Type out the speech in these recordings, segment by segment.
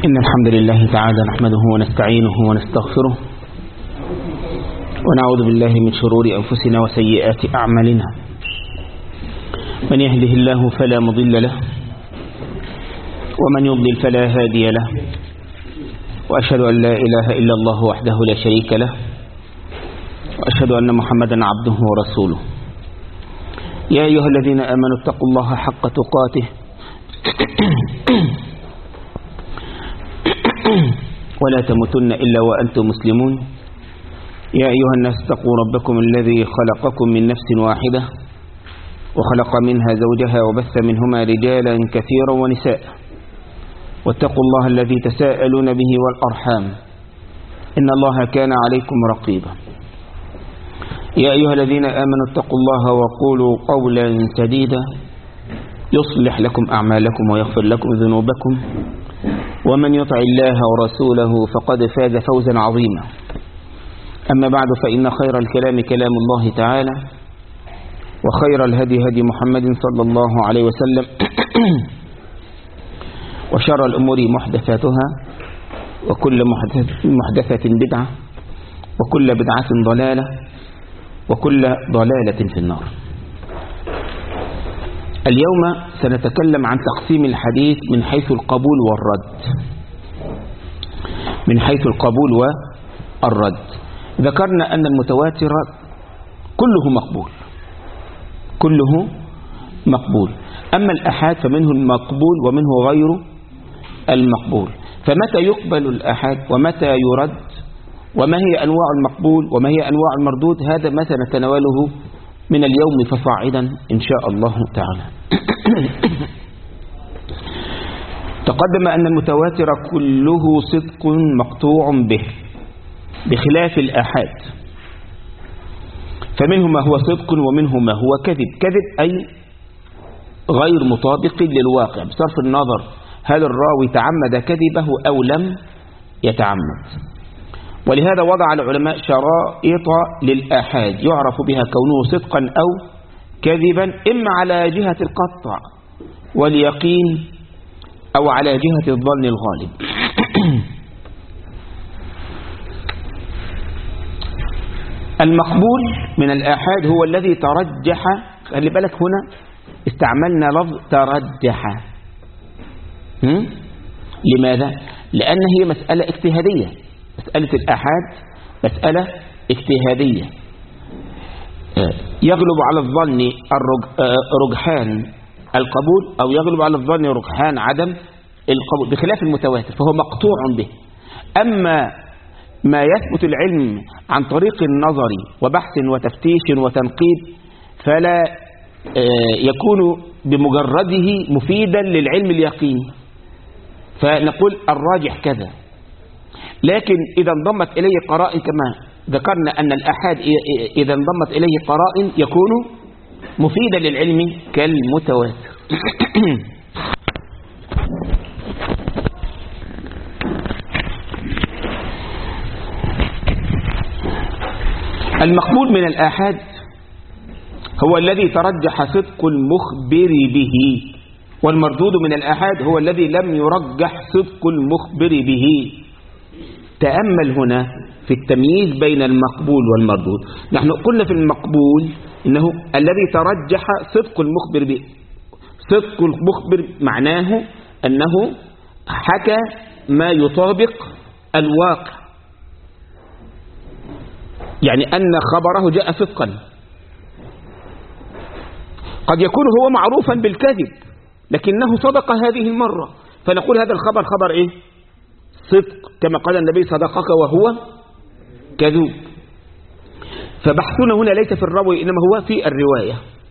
إن الحمد لله تعالى نحمده ونستعينه ونستغفره ونعوذ بالله من شرور أنفسنا وسيئات أعمالنا. من يهده الله فلا مضل له ومن يضلل فلا هادي له، وأشهد أن لا إله إلا الله وحده لا شريك له، وأشهد أن محمدا عبده ورسوله. يا أيها الذين آمنوا اتقوا الله حق تقاته ولا تموتن إلا وأنتم مسلمون. يا أيها الناس اتقوا ربكم الذي خلقكم من نفس واحدة وخلق منها زوجها وبث منهما رجالا كثيرا ونساء، واتقوا الله الذي تساءلون به والأرحام إن الله كان عليكم رقيبا. يا أيها الذين آمنوا اتقوا الله وقولوا قولا سديدا يصلح لكم أعمالكم ويغفر لكم ذنوبكم، ومن يطع الله ورسوله فقد فاز فوزا عظيما. أما بعد، فإن خير الكلام كلام الله تعالى، وخير الهدي هدي محمد صلى الله عليه وسلم، وشر الأمور محدثاتها، وكل محدثة بدعة، وكل بدعة ضلالة، وكل ضلالة في النار. اليوم سنتكلم عن تقسيم الحديث من حيث القبول والرد. من حيث القبول والرد ذكرنا أن المتواتر كله مقبول، كله مقبول. أما الأحاد فمنه المقبول ومنه غير المقبول. فمتى يقبل الأحاد ومتى يرد، وما هي أنواع المقبول وما هي أنواع المردود، هذا ما سنتناوله من اليوم فصاعدا إن شاء الله تعالى. تقدم أن المتواتر كله صدق مقطوع به، بخلاف الآحاد، فمنه ما هو صدق ومنه ما هو كذب. كذب أي غير مطابق للواقع، بصرف النظر هل الراوي تعمد كذبه أو لم يتعمد. ولهذا وضع العلماء شرائط للآحاد يعرف بها كونه صدقا أو كذبا، إما على جهة القطع واليقين أو على جهة الظن الغالب. المقبول من الآحاد هو الذي ترجح، خلي بالك هنا استعملنا لفظ ترجح. لماذا؟ لأن هي مسألة اجتهادية. مسألة الآحاد مسألة اجتهادية، يغلب على الظن رجحان القبول، أو يغلب على الظن رجحان عدم القبول، بخلاف المتواتر فهو مقطوع به. أما ما يثبت العلم عن طريق النظر وبحث وتفتيش وتنقيب فلا يكون بمجرده مفيدا للعلم اليقيني، فنقول الراجح كذا. لكن إذا انضمت إليه قرائن، كما ذكرنا أن الآحاد إذا انضمت إليه قرائن يكون مفيدا للعلم كالمتواتر. المقبول من الآحاد هو الذي ترجح صدق المخبر به، والمردود من الآحاد هو الذي لم يرجح صدق المخبر به. تأمل هنا في التمييز بين المقبول والمردود. نحن قلنا في المقبول إنه الذي ترجح صدق المخبر به. صدق المخبر معناه أنه حكى ما يطابق الواقع، يعني أن خبره جاء صدقا. قد يكون هو معروفا بالكذب لكنه صدق هذه المرة، فنقول هذا الخبر خبر إيه؟ صدق، كما قال النبي صدقك وهو كذوب. فبحثنا هنا ليس في الراوي إنما هو في الرواية.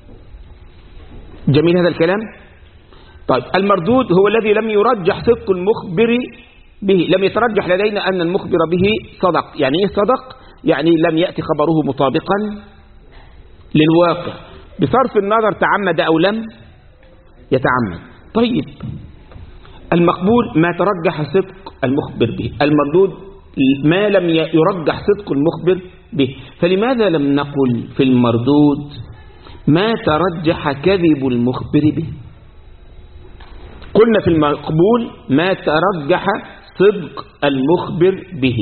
جميل هذا الكلام؟ طيب، المردود هو الذي لم يرجح صدق المخبر به. لم يترجح لدينا أن المخبر به صدق. يعني إيه صدق؟ يعني لم يأتي خبره مطابقا للواقع، بصرف النظر تعمد أو لم يتعمد. طيب، المقبول ما ترجح صدق المخبر به، المردود ما لم يرجح صدق المخبر به. فلماذا لم نقل في المردود ما ترجح كذب المخبر به؟ قلنا في المقبول ما ترجح صدق المخبر به،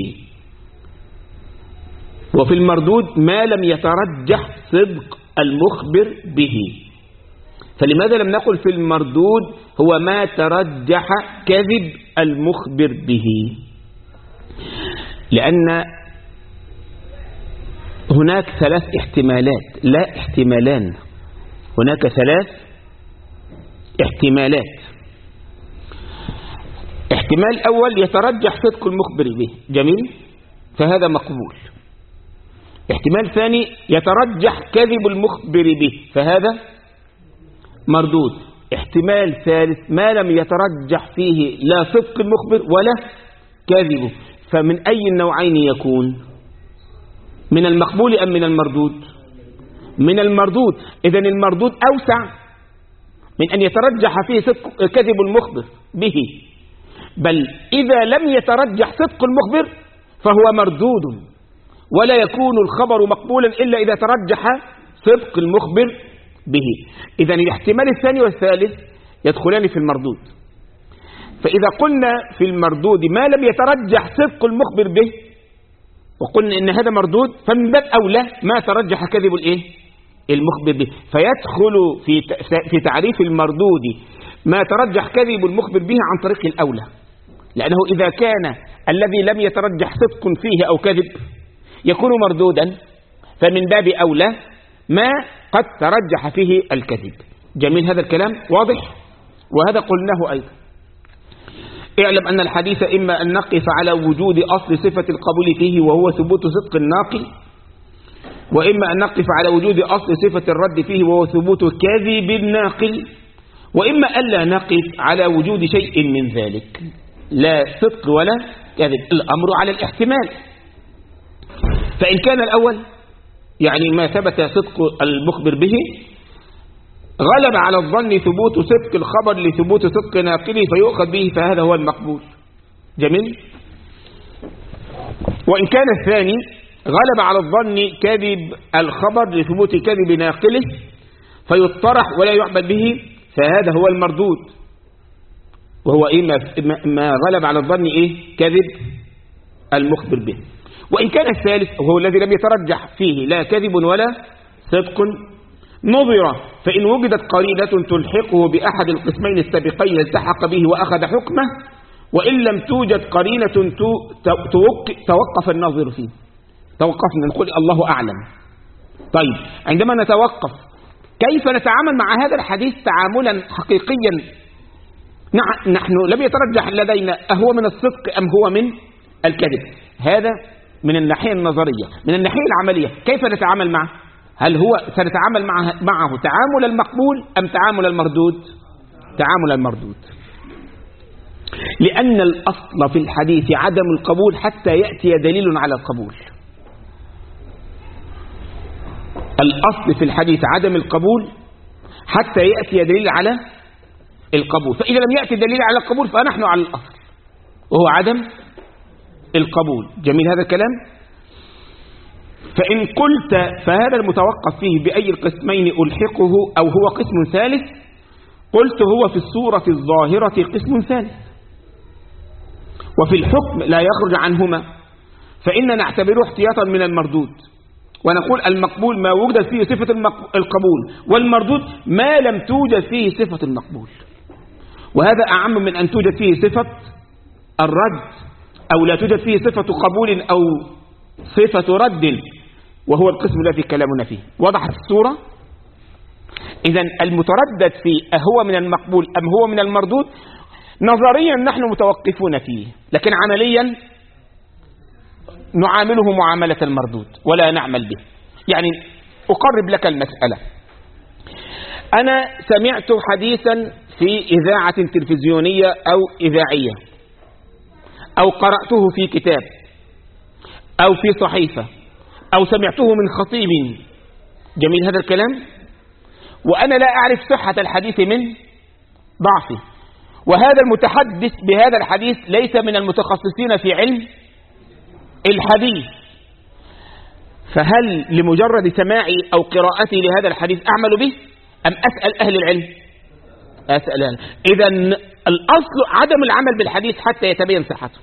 وفي المردود ما لم يترجح صدق المخبر به. فلماذا لم نقل في المردود هو ما ترجح كذب المخبر به؟ لأن هناك 3 احتمالات، لا احتمالان، هناك 3 احتمالات. احتمال أول يترجح صدق المخبر به، جميل، فهذا مقبول. احتمال ثاني يترجح كذب المخبر به، فهذا مردود. احتمال ثالث ما لم يترجح فيه لا صدق المخبر ولا كذبه، فمن أي النوعين يكون؟ من المقبول أم من المردود؟ من المردود. إذن المردود أوسع من أن يترجح فيه صدق كذب المخبر به، بل إذا لم يترجح صدق المخبر فهو مردود، ولا يكون الخبر مقبولا إلا إذا ترجح صدق المخبر به. إذن الاحتمال الثاني والثالث يدخلان في المردود. فإذا قلنا في المردود ما لم يترجح صدق المخبر به وقلنا إن هذا مردود، فمن باب أولى ما ترجح كذب المخبر به، فيدخل في تعريف المردود ما ترجح كذب المخبر به عن طريق الأولى، لأنه إذا كان الذي لم يترجح صدق فيه أو كذب يكون مردودا، فمن باب أولى ما قد ترجح فيه الكذب. جميل، هذا الكلام واضح، وهذا قلناه أيضا. اعلم أن الحديث إما أن نقف على وجود أصل صفة القبول فيه وهو ثبوت صدق الناقل، وإما أن نقف على وجود أصل صفة الرد فيه وهو ثبوت كذب الناقل، وإما ألا نقف على وجود شيء من ذلك، لا صدق ولا كذب. الأمر على الاحتمال. فإن كان الأول يعني ما ثبت صدق المخبر به غلب على الظن ثبوت صدق الخبر لثبوت صدق ناقله فيؤخذ به، فهذا هو المقبول. جميل. وإن كان الثاني غلب على الظن كذب الخبر لثبوت كذب ناقله فيطرح ولا يعمل به، فهذا هو المردود، وهو ما غلب على الظن كذب المخبر به. وإن كان الثالث وهو الذي لم يترجح فيه لا كذب ولا صدق نظر، فإن وجدت قرينة تلحقه بأحد القسمين السابقين التحق به وأخذ حكمه، وإن لم توجد قرينة توقف الناظر فيه. توقفنا نقول الله أعلم. طيب، عندما نتوقف كيف نتعامل مع هذا الحديث تعاملا حقيقيا؟ نحن لم يترجح لدينا أهو من الصدق أم هو من الكذب. هذا من الناحية النظرية. من الناحية العملية كيف نتعامل معه؟ هل هو سنتعامل معه تعامل المقبول أم تعامل المردود؟ تعامل المردود، لأن الأصل في الحديث عدم القبول حتى يأتي دليل على القبول. الأصل في الحديث عدم القبول حتى يأتي دليل على القبول، فإذا لم يأتي دليل على القبول فنحن على الأصل وهو عدم القبول. جميل هذا الكلام. فإن قلت فهذا المتوقف فيه بأي القسمين ألحقه أو هو قسم ثالث، قلت هو في الصورة الظاهرة قسم ثالث، وفي الحكم لا يخرج عنهما، فإن نعتبره احتياطا من المردود، ونقول المقبول ما وجدت فيه صفة القبول، والمردود ما لم توجد فيه صفة المقبول. وهذا أعم من أن توجد فيه صفة الرد أو لا توجد فيه صفة قبول أو صفة رد، وهو القسم الذي كلامنا فيه. وضحت الصورة؟ إذن المتردد فيه أهو من المقبول أم هو من المردود؟ نظريا نحن متوقفون فيه، لكن عمليا نعامله معاملة المردود ولا نعمل به. يعني أقرب لك المسألة. أنا سمعت حديثا في إذاعة تلفزيونية أو إذاعية، أو قرأته في كتاب أو في صحيفة أو سمعته من خطيب. جميل هذا الكلام. وأنا لا أعرف صحة الحديث من ضعفه، وهذا المتحدث بهذا الحديث ليس من المتخصصين في علم الحديث، فهل لمجرد سماعي أو قراءتي لهذا الحديث أعمل به أم أسأل أهل العلم؟ أسأل أهل. إذن الأصل عدم العمل بالحديث حتى يتبين صحته.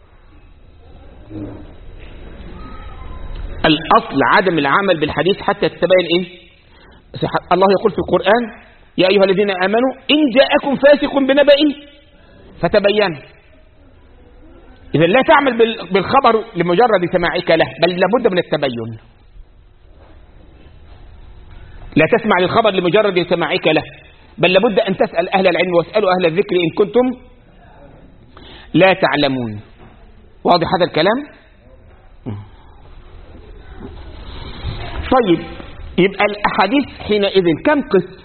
الأصل عدم العمل بالحديث حتى تتبين إيه؟ الله يقول في القرآن: يا أيها الذين آمنوا إن جاءكم فاسق بنبأ فتبينوا. إذا لا تعمل بالخبر لمجرد سماعك له، بل لابد من التبين. لا تسمع للخبر لمجرد سماعك له، بل لابد أن تسأل أهل العلم واسألوا أهل الذكر إن كنتم لا تعلمون. واضح هذا الكلام؟ طيب، يبقى الأحاديث حينئذ كم قسم؟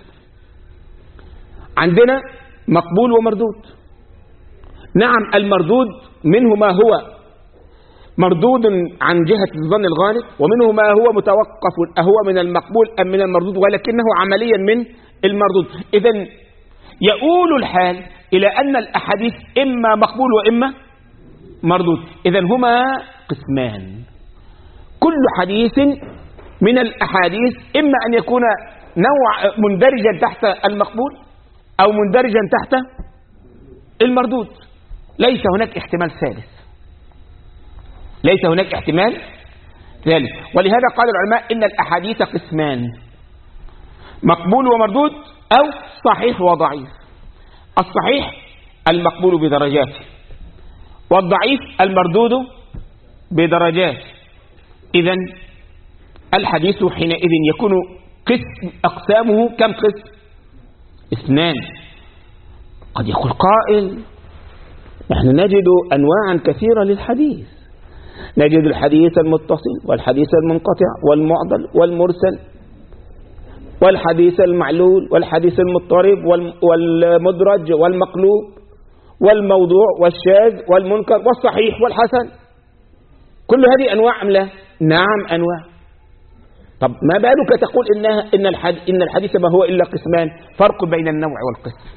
عندنا مقبول ومردود. نعم، المردود منه ما هو مردود عن جهة الظن الغالب، ومنه ما هو متوقف أهو من المقبول أم من المردود، ولكنه عمليا من المردود. إذن يؤول الحال إلى أن الأحاديث إما مقبول وإما مردود. إذن هما قسمان. كل حديث من الأحاديث إما أن يكون نوع مندرجا تحت المقبول أو مندرجا تحت المردود. ليس هناك احتمال ثالث. ليس هناك احتمال ثالث. ولهذا قال العلماء إن الأحاديث قسمان: مقبول ومردود، أو صحيح وضعيف. الصحيح المقبول بدرجاته، والضعيف المردود بدرجات. إذن الحديث حينئذ يكون أقسامه كم قسم؟ 2. قد يقول قائل: نحن نجد أنواعا كثيرة للحديث، نجد الحديث المتصل والحديث المنقطع والمعضل والمرسل والحديث المعلول والحديث المضطرب والمدرج والمقلوب والموضوع والشاذ والمنكر والصحيح والحسن. كل هذه أنواع أم لا؟ نعم، أنواع. طب ما بالك تقول إن الحديث ما هو إلا قسمان؟ فرق بين النوع والقسم.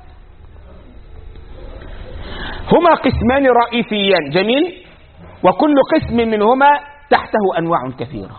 هما قسمان رئيسيان، جميل، وكل قسم منهما تحته أنواع كثيرة.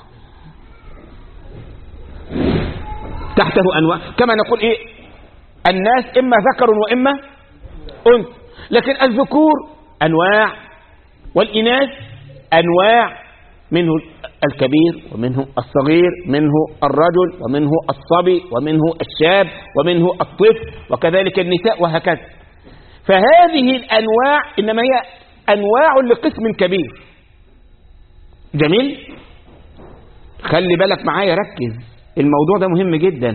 تحته أنواع، كما نقول إيه؟ الناس إما ذكر وإما أنثى، لكن الذكور أنواع والإناث أنواع، منه الكبير ومنه الصغير، منه الرجل ومنه الصبي ومنه الشاب ومنه الطفل، وكذلك النساء، وهكذا. فهذه الأنواع إنما هي أنواع لقسم كبير. جميل؟ خلي بالك معايا، ركز، الموضوع ده مهم جدا.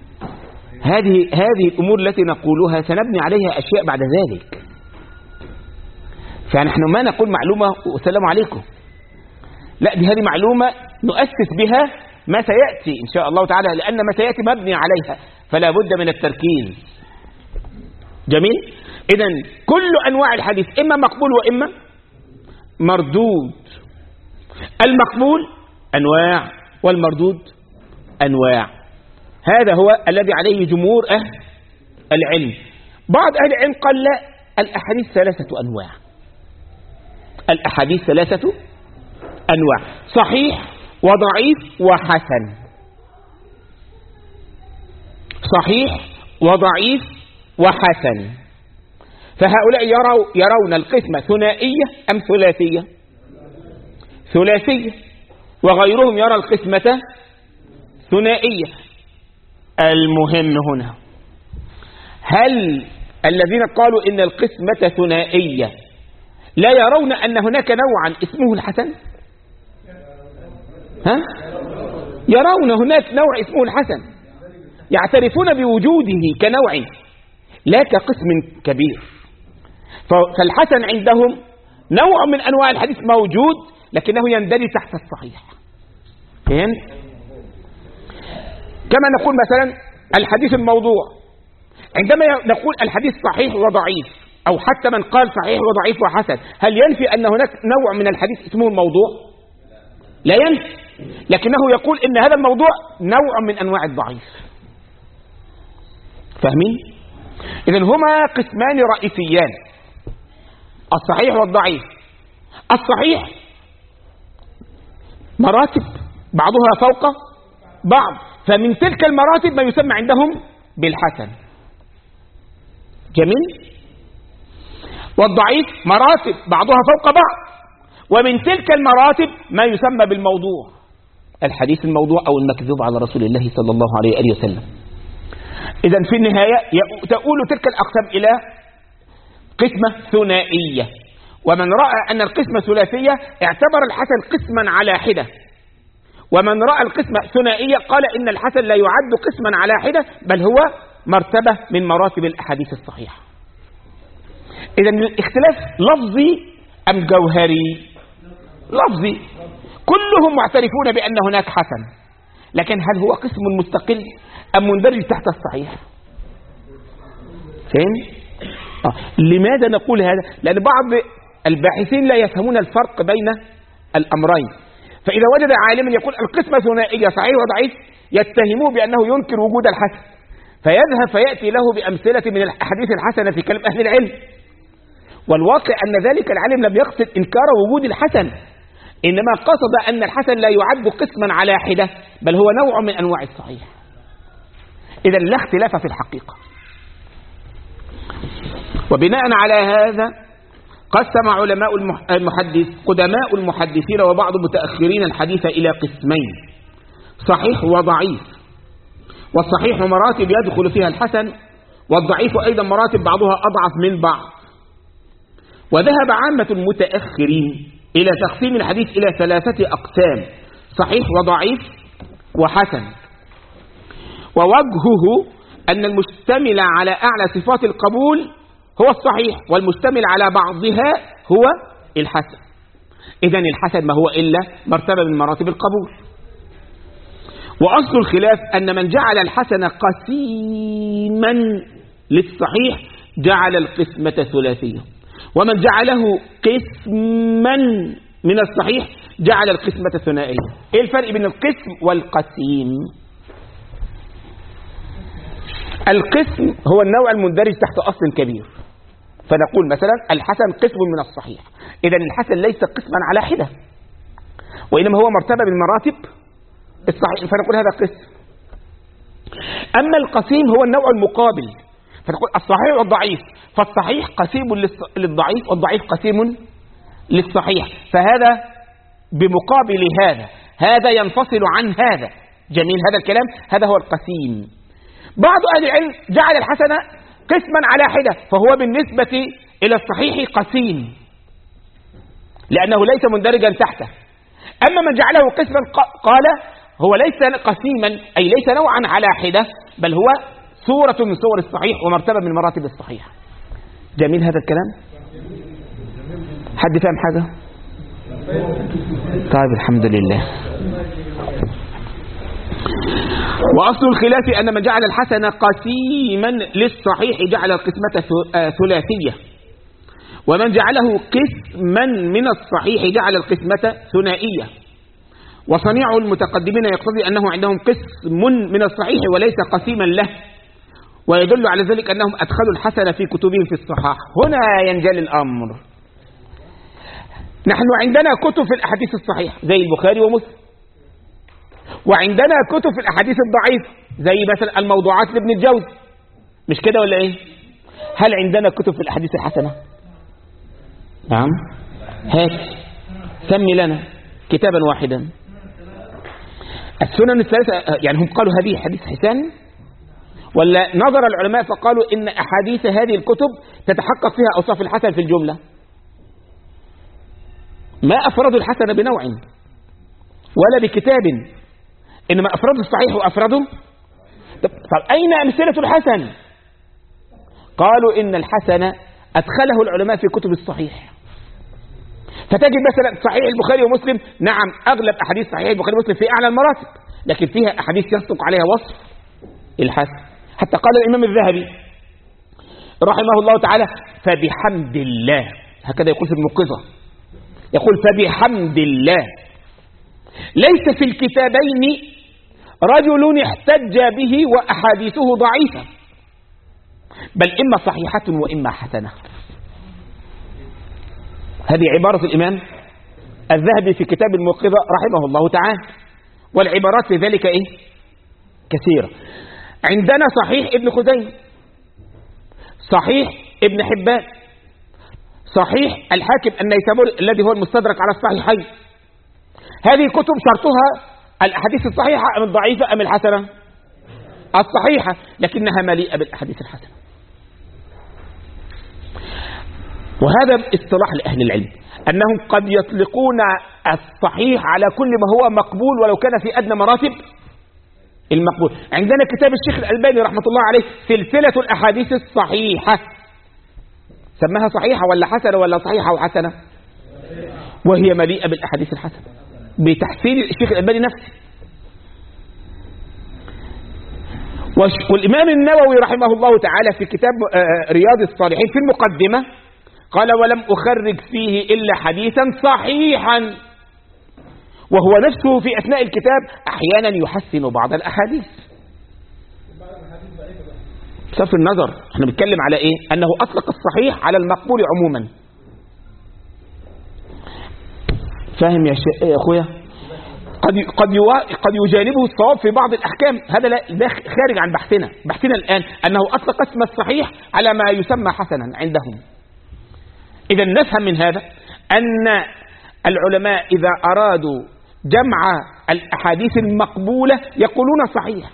هذه الأمور التي نقولها سنبني عليها أشياء بعد ذلك. فنحن ما نقول معلومة والسلام عليكم، لا، دي هذه معلومة نؤسس بها ما سيأتي إن شاء الله تعالى، لأن ما سيأتي مبني عليها، فلا بد من التركيز. جميل؟ إذن كل أنواع الحديث إما مقبول وإما مردود. المقبول أنواع والمردود أنواع. هذا هو الذي عليه جمهور أهل العلم. بعض أهل العلم قال لا، الأحاديث 3 أنواع. الأحاديث 3 أنواع: صحيح وضعيف وحسن. صحيح وضعيف وحسن. فهؤلاء يرون القسمة ثنائية أم ثلاثية؟ ثلاثية. وغيرهم يرى القسمة ثنائية. المهم هنا، هل الذين قالوا إن القسمة ثنائية لا يرون أن هناك نوعا اسمه الحسن؟ يرون هناك نوع اسمه الحسن، يعترفون بوجوده كنوع لا كقسم كبير. فالحسن عندهم نوع من أنواع الحديث موجود، لكنه يندرج تحت الصحيح. فهمت؟ كما نقول مثلا الحديث الموضوع، عندما نقول الحديث صحيح وضعيف، أو حتى من قال صحيح وضعيف وحسن، هل ينفي أن هناك نوع من الحديث اسمه الموضوع؟ لا ينفي، لكنه يقول إن هذا الموضوع نوع من أنواع الضعيف. فاهمين؟ إذن هما قسمان رئيسيان: الصحيح والضعيف. الصحيح مراتب بعضها فوق بعض، فمن تلك المراتب ما يسمى عندهم بالحسن. جميل؟ والضعيف مراتب بعضها فوق بعض، ومن تلك المراتب ما يسمى بالموضوع، الحديث الموضوع أو المكذوب على رسول الله صلى الله عليه وسلم. إذن في النهاية تؤول تلك الأقسام إلى قسمة ثنائية، ومن رأى أن القسمة ثلاثية اعتبر الحسن قسما على حدة، ومن رأى القسمة ثنائية قال إن الحسن لا يعد قسما على حدة بل هو مرتبة من مراتب الأحاديث الصحيحة. إذن الاختلاف لفظي أم جوهري؟ لفظي، كلهم معترفون بأن هناك حسن، لكن هل هو قسم مستقل أم مندرج تحت الصحيح؟ فهم؟ لماذا نقول هذا؟ لأن بعض الباحثين لا يفهمون الفرق بين الأمرين، فإذا وجد عالما يقول القسمة ثنائية صحيح وضعيف يتهموه بأنه ينكر وجود الحسن، فيذهب فيأتي له بأمثلة من الأحاديث الحسنة في كلام أهل العلم، والواقع أن ذلك العالم لم يقصد إنكار وجود الحسن، إنما قصد أن الحسن لا يعد قسما على حدة بل هو نوع من أنواع الصحيح. إذا لا اختلاف في الحقيقة. وبناء على هذا قسم علماء قدماء المحدثين وبعض متأخرين الحديث إلى قسمين: صحيح وضعيف. والصحيح مراتب يدخل فيها الحسن، والضعيف أيضا مراتب بعضها أضعف من بعض. وذهب عامة المتأخرين إلى تقسيم الحديث إلى 3 أقسام: صحيح وضعيف وحسن. ووجهه أن المشتمل على أعلى صفات القبول هو الصحيح، والمشتمل على بعضها هو الحسن. إذن الحسن ما هو إلا مرتبة من مراتب القبول. وأصل الخلاف أن من جعل الحسن قسيما للصحيح جعل القسمة ثلاثية، ومن جعله قسما من الصحيح جعل القسمة ثنائية. إيه الفرق بين القسم والقسيم؟ القسم هو النوع المندرج تحت أصل كبير، فنقول مثلا الحسن قسم من الصحيح، إذن الحسن ليس قسما على حدة وإنما هو مرتبة من مراتب الصحيح، فنقول هذا قسم. أما القسيم هو النوع المقابل، فتقول الصحيح والضعيف، فالصحيح قسيم للضعيف والضعيف قسيم للصحيح، فهذا بمقابل هذا ينفصل عن هذا. جميل هذا الكلام، هذا هو القسيم. بعض أهل العلم جعل الحسن قسما على حدة، فهو بالنسبة إلى الصحيح قسيم لأنه ليس مندرجا تحته. أما من جعله قسما قال هو ليس قسيما، أي ليس نوعا على حدة بل هو صورة من صور الصحيح ومرتبة من مراتب الصحيح. جميل هذا الكلام؟ حد فهم حاجة؟ طيب الحمد لله. وأصل الخلاف أن من جعل الحسن قسيما للصحيح جعل القسمة ثلاثية، ومن جعله قسما من الصحيح جعل القسمة ثنائية. وصنيع المتقدمين يقتضي أنه عندهم قسم من الصحيح وليس قسيما له، ويدل على ذلك أنهم أدخلوا الحسن في كتبهم في الصحاح. هنا ينجلي الأمر. نحن عندنا كتب في الأحاديث الصحيحة زي البخاري ومسلم، وعندنا كتب في الأحاديث الضعيفة زي مثلا الموضوعات لابن الجوزي، مش كده ولا إيه؟ هل عندنا كتب في الأحاديث الحسنة؟ نعم، هات سمي لنا كتابا واحدا. السنن الثلاثة، يعني هم قالوا هذه حديث حسن، ولا نظر العلماء فقالوا إن أحاديث هذه الكتب تتحقق فيها أوصاف الحسن في الجملة؟ ما أفردوا الحسن بنوع ولا بكتاب، إنما أفردوا الصحيح وأفردوا. طب أين أمثلة الحسن؟ قالوا إن الحسن أدخله العلماء في كتب الصحيح، فتجد مثلا صحيح البخاري ومسلم، نعم أغلب أحاديث صحيح البخاري ومسلم في أعلى المراتب، لكن فيها أحاديث يصدق عليها وصف الحسن. حتى قال الإمام الذهبي رحمه الله تعالى: فبحمد الله، هكذا يقول في الموقظة، يقول فبحمد الله ليس في الكتابين رجل احتج به وأحاديثه ضعيفة، بل إما صحيحة وإما حسنة. هذه عبارة الإمام الذهبي في كتاب الموقظة رحمه الله تعالى، والعبارات في ذلك إيه؟ كثيرة. عندنا صحيح ابن خزيمة، صحيح ابن حبان، صحيح الحاكم النيسابوري الذي هو المستدرك على الصحيحين. هذه كتب شرطها الأحاديث الصحيحة أم الضعيفة أم الحسنة؟ الصحيحة، لكنها مليئة بالأحاديث الحسنة. وهذا اصطلاح لأهل العلم، أنهم قد يطلقون الصحيح على كل ما هو مقبول ولو كان في أدنى مراتب المقبول. عندنا كتاب الشيخ الألباني رحمة الله عليه سلسلة الأحاديث الصحيحة، سماها صحيحة ولا حسنة ولا صحيحة وحسنة؟ وهي مليئة بالأحاديث الحسنة بتحسين الشيخ الألباني نفسه. والإمام النووي رحمه الله تعالى في كتاب رياض الصالحين في المقدمة قال: ولم أخرج فيه إلا حديثا صحيحا. وهو نفسه في أثناء الكتاب أحيانا يحسن بعض الأحاديث. بصرف النظر احنا بنتكلم على ايه؟ أنه أطلق الصحيح على المقبول عموما. فاهم يا أخويا؟ قد يجانبه الصواب في بعض الأحكام، هذا لا خارج عن بحثنا الآن، أنه أطلق اسم الصحيح على ما يسمى حسنا عندهم. إذا نفهم من هذا أن العلماء إذا أرادوا جمع الأحاديث المقبولة يقولون صحيح،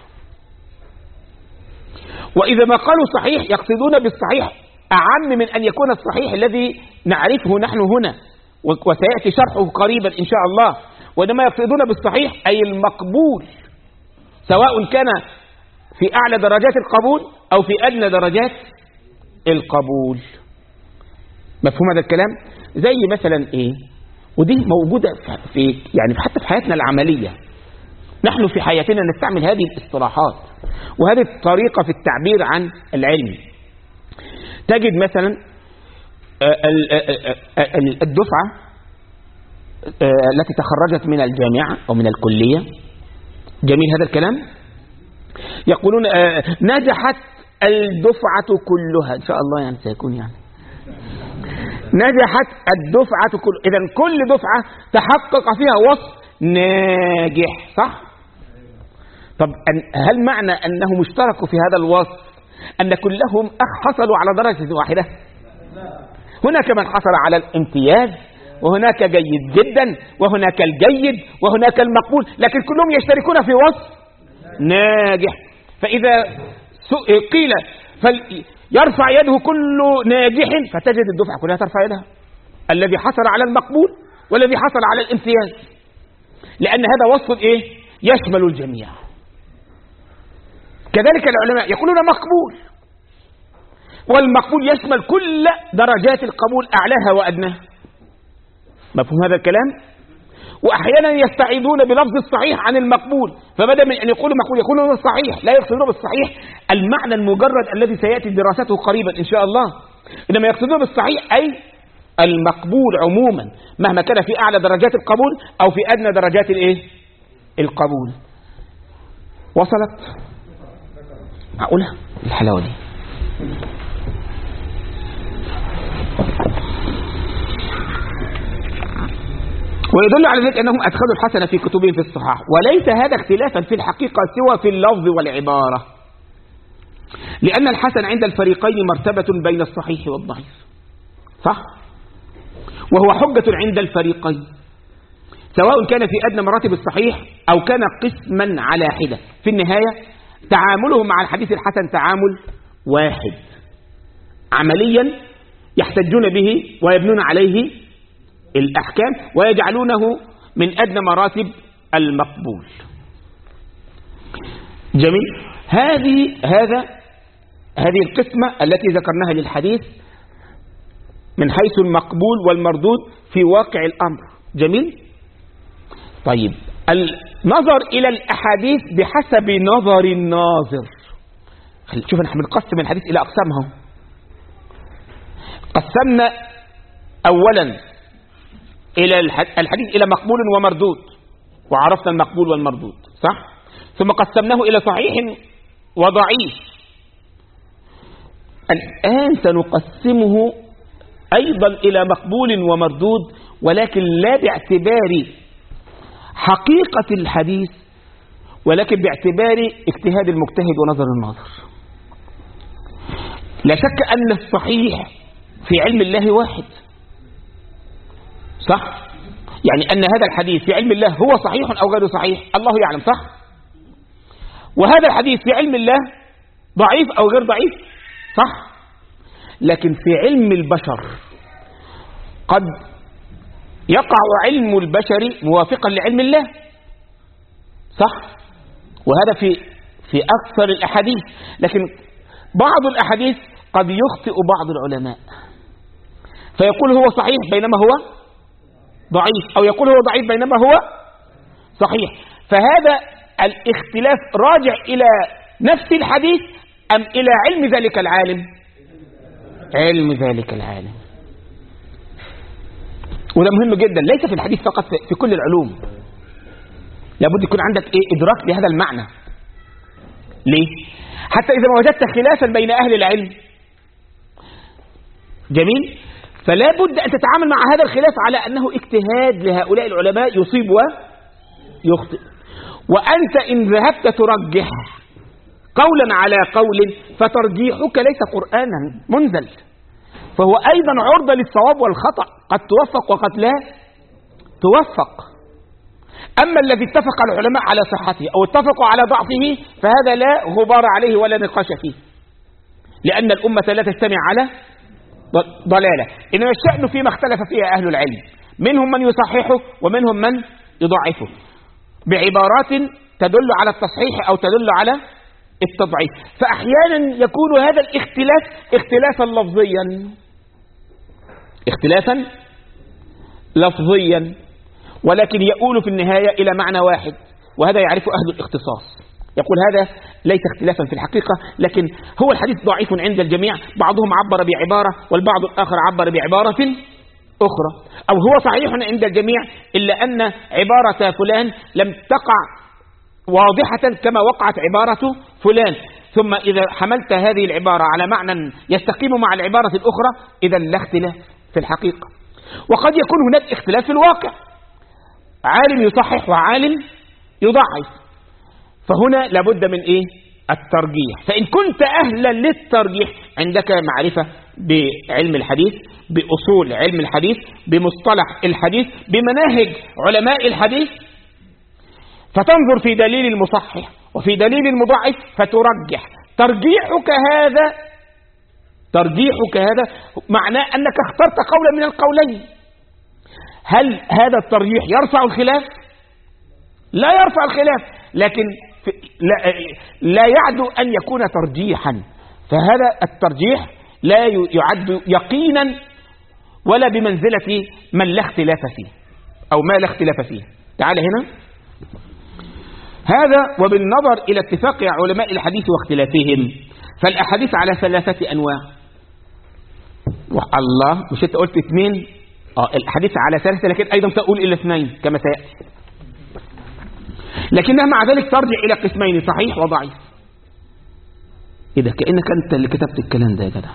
وإذا ما قالوا صحيح يقصدون بالصحيح أعم من أن يكون الصحيح الذي نعرفه نحن هنا وسيأتي شرحه قريبا إن شاء الله، وإنما يقصدون بالصحيح أي المقبول، سواء كان في أعلى درجات القبول أو في أدنى درجات القبول. مفهوم هذا الكلام؟ زي مثلا إيه؟ ودي موجودة في يعني حتى في حياتنا العملية، نحن في حياتنا نستعمل هذه الاصطلاحات وهذه الطريقة في التعبير عن العلم. تجد مثلا الدفعة التي تخرجت من الجامعة أو من الكلية، جميل هذا الكلام، يقولون نجحت الدفعة كلها، إن شاء الله يعني سيكون يعني نجحت الدفعة كلها. إذن كل دفعة تحقق فيها وصف ناجح، صح؟ طب هل معنى أنهم اشتركوا في هذا الوصف أن كلهم حصلوا على درجة واحدة؟ هناك من حصل على الامتياز، وهناك جيد جدا، وهناك الجيد، وهناك المقبول، لكن كلهم يشتركون في وصف ناجح. فإذا قيل يرفع يده كل ناجح فتجد الدفعة كلها ترفع يدها، الذي حصل على المقبول والذي حصل على الامتياز، لأن هذا وصف إيه؟ يشمل الجميع. كذلك العلماء يقولون مقبول، والمقبول يشمل كل درجات القبول أعلاها وأدناها. مفهوم هذا الكلام؟ وأحيانا يستعيذون بلفظ الصحيح عن المقبول، فبدأ من أن يقولوا مقبول يقولون الصحيح، لا يقصدون بالصحيح المعنى المجرد الذي سيأتي دراسته قريبا إن شاء الله، إنما يقصدون بالصحيح أي المقبول عموما مهما كان في أعلى درجات القبول أو في أدنى درجات القبول. وصلت؟ أقولها الحلاوة دي. ويدل على ذلك أنهم أدخلوا الحسن في كتبهم في الصحاح، وليس هذا اختلافا في الحقيقة سوى في اللفظ والعبارة، لأن الحسن عند الفريقين مرتبة بين الصحيح والضعيف، صح؟ وهو حجة عند الفريقين سواء كان في أدنى مراتب الصحيح أو كان قسما على حدة. في النهاية تعاملهم مع الحديث الحسن تعامل واحد عمليا يحتجون به ويبنون عليه الأحكام ويجعلونه من أدنى مراتب المقبول. جميل. هذه القسمة التي ذكرناها للحديث من حيث المقبول والمردود في واقع الأمر. جميل. طيب النظر إلى الأحاديث بحسب نظر الناظر. شوف نحن بنقسم الحديث إلى أقسامها. قسمنا أولا إلى الحديث إلى مقبول ومردود، وعرفنا المقبول والمردود، صح؟ ثم قسمناه إلى صحيح وضعيف. الآن سنقسمه أيضا إلى مقبول ومردود، ولكن لا باعتبار حقيقة الحديث، ولكن باعتبار اجتهاد المجتهد ونظر الناظر. لا شك أن الصحيح في علم الله واحد، صح؟ يعني أن هذا الحديث في علم الله هو صحيح أو غير صحيح الله يعلم، صح؟ وهذا الحديث في علم الله ضعيف أو غير ضعيف، صح؟ لكن في علم البشر قد يقع علم البشر موافقا لعلم الله، صح؟ وهذا في أكثر الأحاديث. لكن بعض الأحاديث قد يخطئ بعض العلماء فيقول هو صحيح بينما هو ضعيف، أو يقول هو ضعيف بينما هو صحيح. فهذا الاختلاف راجع إلى نفس الحديث أم إلى علم ذلك العالم؟ علم ذلك العالم. وده مهم جدا، ليس في الحديث فقط، في كل العلوم لابد يكون عندك إدراك لهذا المعنى. ليه؟ حتى إذا ما وجدت خلافا بين أهل العلم، جميل، فلا بد أن تتعامل مع هذا الخلاف على أنه اجتهاد لهؤلاء العلماء يصيب ويخطئ. وأنت إن ذهبت ترجح قولا على قول فترجيحك ليس قرآنا منزل، فهو أيضا عرضة للصواب والخطأ، قد توفق وقد لا توفق. أما الذي اتفق العلماء على صحته أو اتفقوا على ضعفه فهذا لا غبار عليه ولا نقاش فيه، لأن الأمة لا تجتمع على ضلالة. إنما الشأن فيما اختلف فيها أهل العلم، منهم من يصححه ومنهم من يضعفه بعبارات تدل على التصحيح أو تدل على التضعيف. فأحيانا يكون هذا الاختلاف اختلافا لفظيا ولكن يؤول في النهاية إلى معنى واحد، وهذا يعرف أهل الاختصاص. يقول هذا ليس اختلافا في الحقيقة، لكن هو الحديث ضعيف عند الجميع، بعضهم عبر بعبارة والبعض الآخر عبر بعبارة أخرى، أو هو صحيح عند الجميع إلا أن عبارة فلان لم تقع واضحة كما وقعت عبارة فلان، ثم إذا حملت هذه العبارة على معنى يستقيم مع العبارة الأخرى إذا لا اختلاف في الحقيقة. وقد يكون هناك اختلاف في الواقع، عالم يصحح وعالم يضعف، فهنا لابد من الترجيح. فإن كنت أهلا للترجيح، عندك معرفة بعلم الحديث، بأصول علم الحديث، بمصطلح الحديث، بمناهج علماء الحديث، فتنظر في دليل المصحح وفي دليل المضعف فترجح. ترجيحك هذا معناه أنك اخترت قولا من القولين. هل هذا الترجيح يرفع الخلاف؟ لا يرفع الخلاف، لكن لا يعد أن يكون ترجيحا. فهذا الترجيح لا يعد يقينا ولا بمنزلة من لا اختلاف فيه أو ما لا اختلاف فيه. تعال هنا، هذا وبالنظر إلى اتفاق علماء الحديث واختلافهم، فالأحاديث على 3 أنواع. الله، مش أنت قلت 2؟ الحديث على 3، لكن أيضا تقول إلى 2 كما سيأتي، لكنها مع ذلك ترجع إلى قسمين، صحيح وضعيف. إذا كأنك أنت اللي كتبت الكلام ده يا جدع.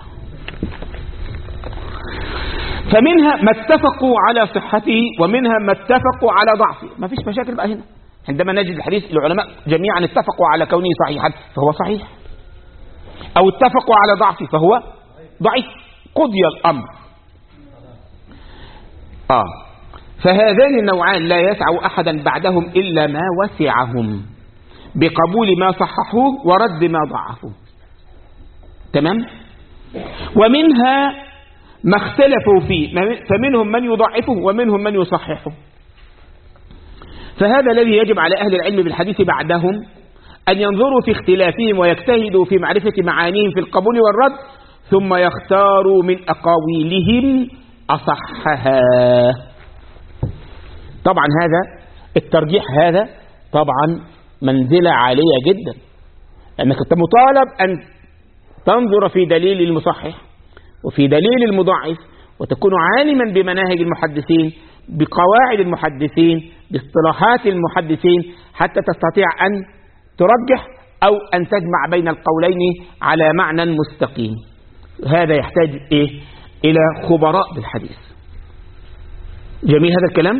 فمنها ما اتفقوا على صحته ومنها ما اتفقوا على ضعفه. ما فيش مشاكل بقى هنا. عندما نجد الحديث العلماء جميعا اتفقوا على كونه صحيحا فهو صحيح، أو اتفقوا على ضعفه فهو ضعيف، قضي الأمر. فهذان النوعان لا يسع أحدا بعدهم إلا ما وسعهم بقبول ما صححوه ورد ما ضعفوه. تمام؟ ومنها ما اختلفوا فيه، فمنهم من يضعفه ومنهم من يصححه. فهذا الذي يجب على أهل العلم بالحديث بعدهم أن ينظروا في اختلافهم ويجتهدوا في معرفة معانيهم في القبول والرد، ثم يختاروا من أقاويلهم أصحها. طبعا هذا الترجيح هذا طبعا منزلة عالية جدا، لأنك أنت مطالب أن تنظر في دليل المصحح وفي دليل المضعف، وتكون عالما بمناهج المحدثين، بقواعد المحدثين، باصطلاحات المحدثين، حتى تستطيع أن ترجح أو أن تجمع بين القولين على معنى مستقيم. هذا يحتاج إلى خبراء بالحديث. جميل هذا الكلام؟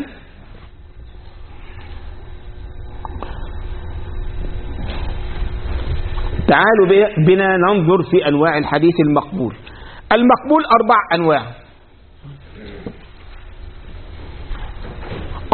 تعالوا بنا ننظر في أنواع الحديث المقبول. المقبول 4 أنواع.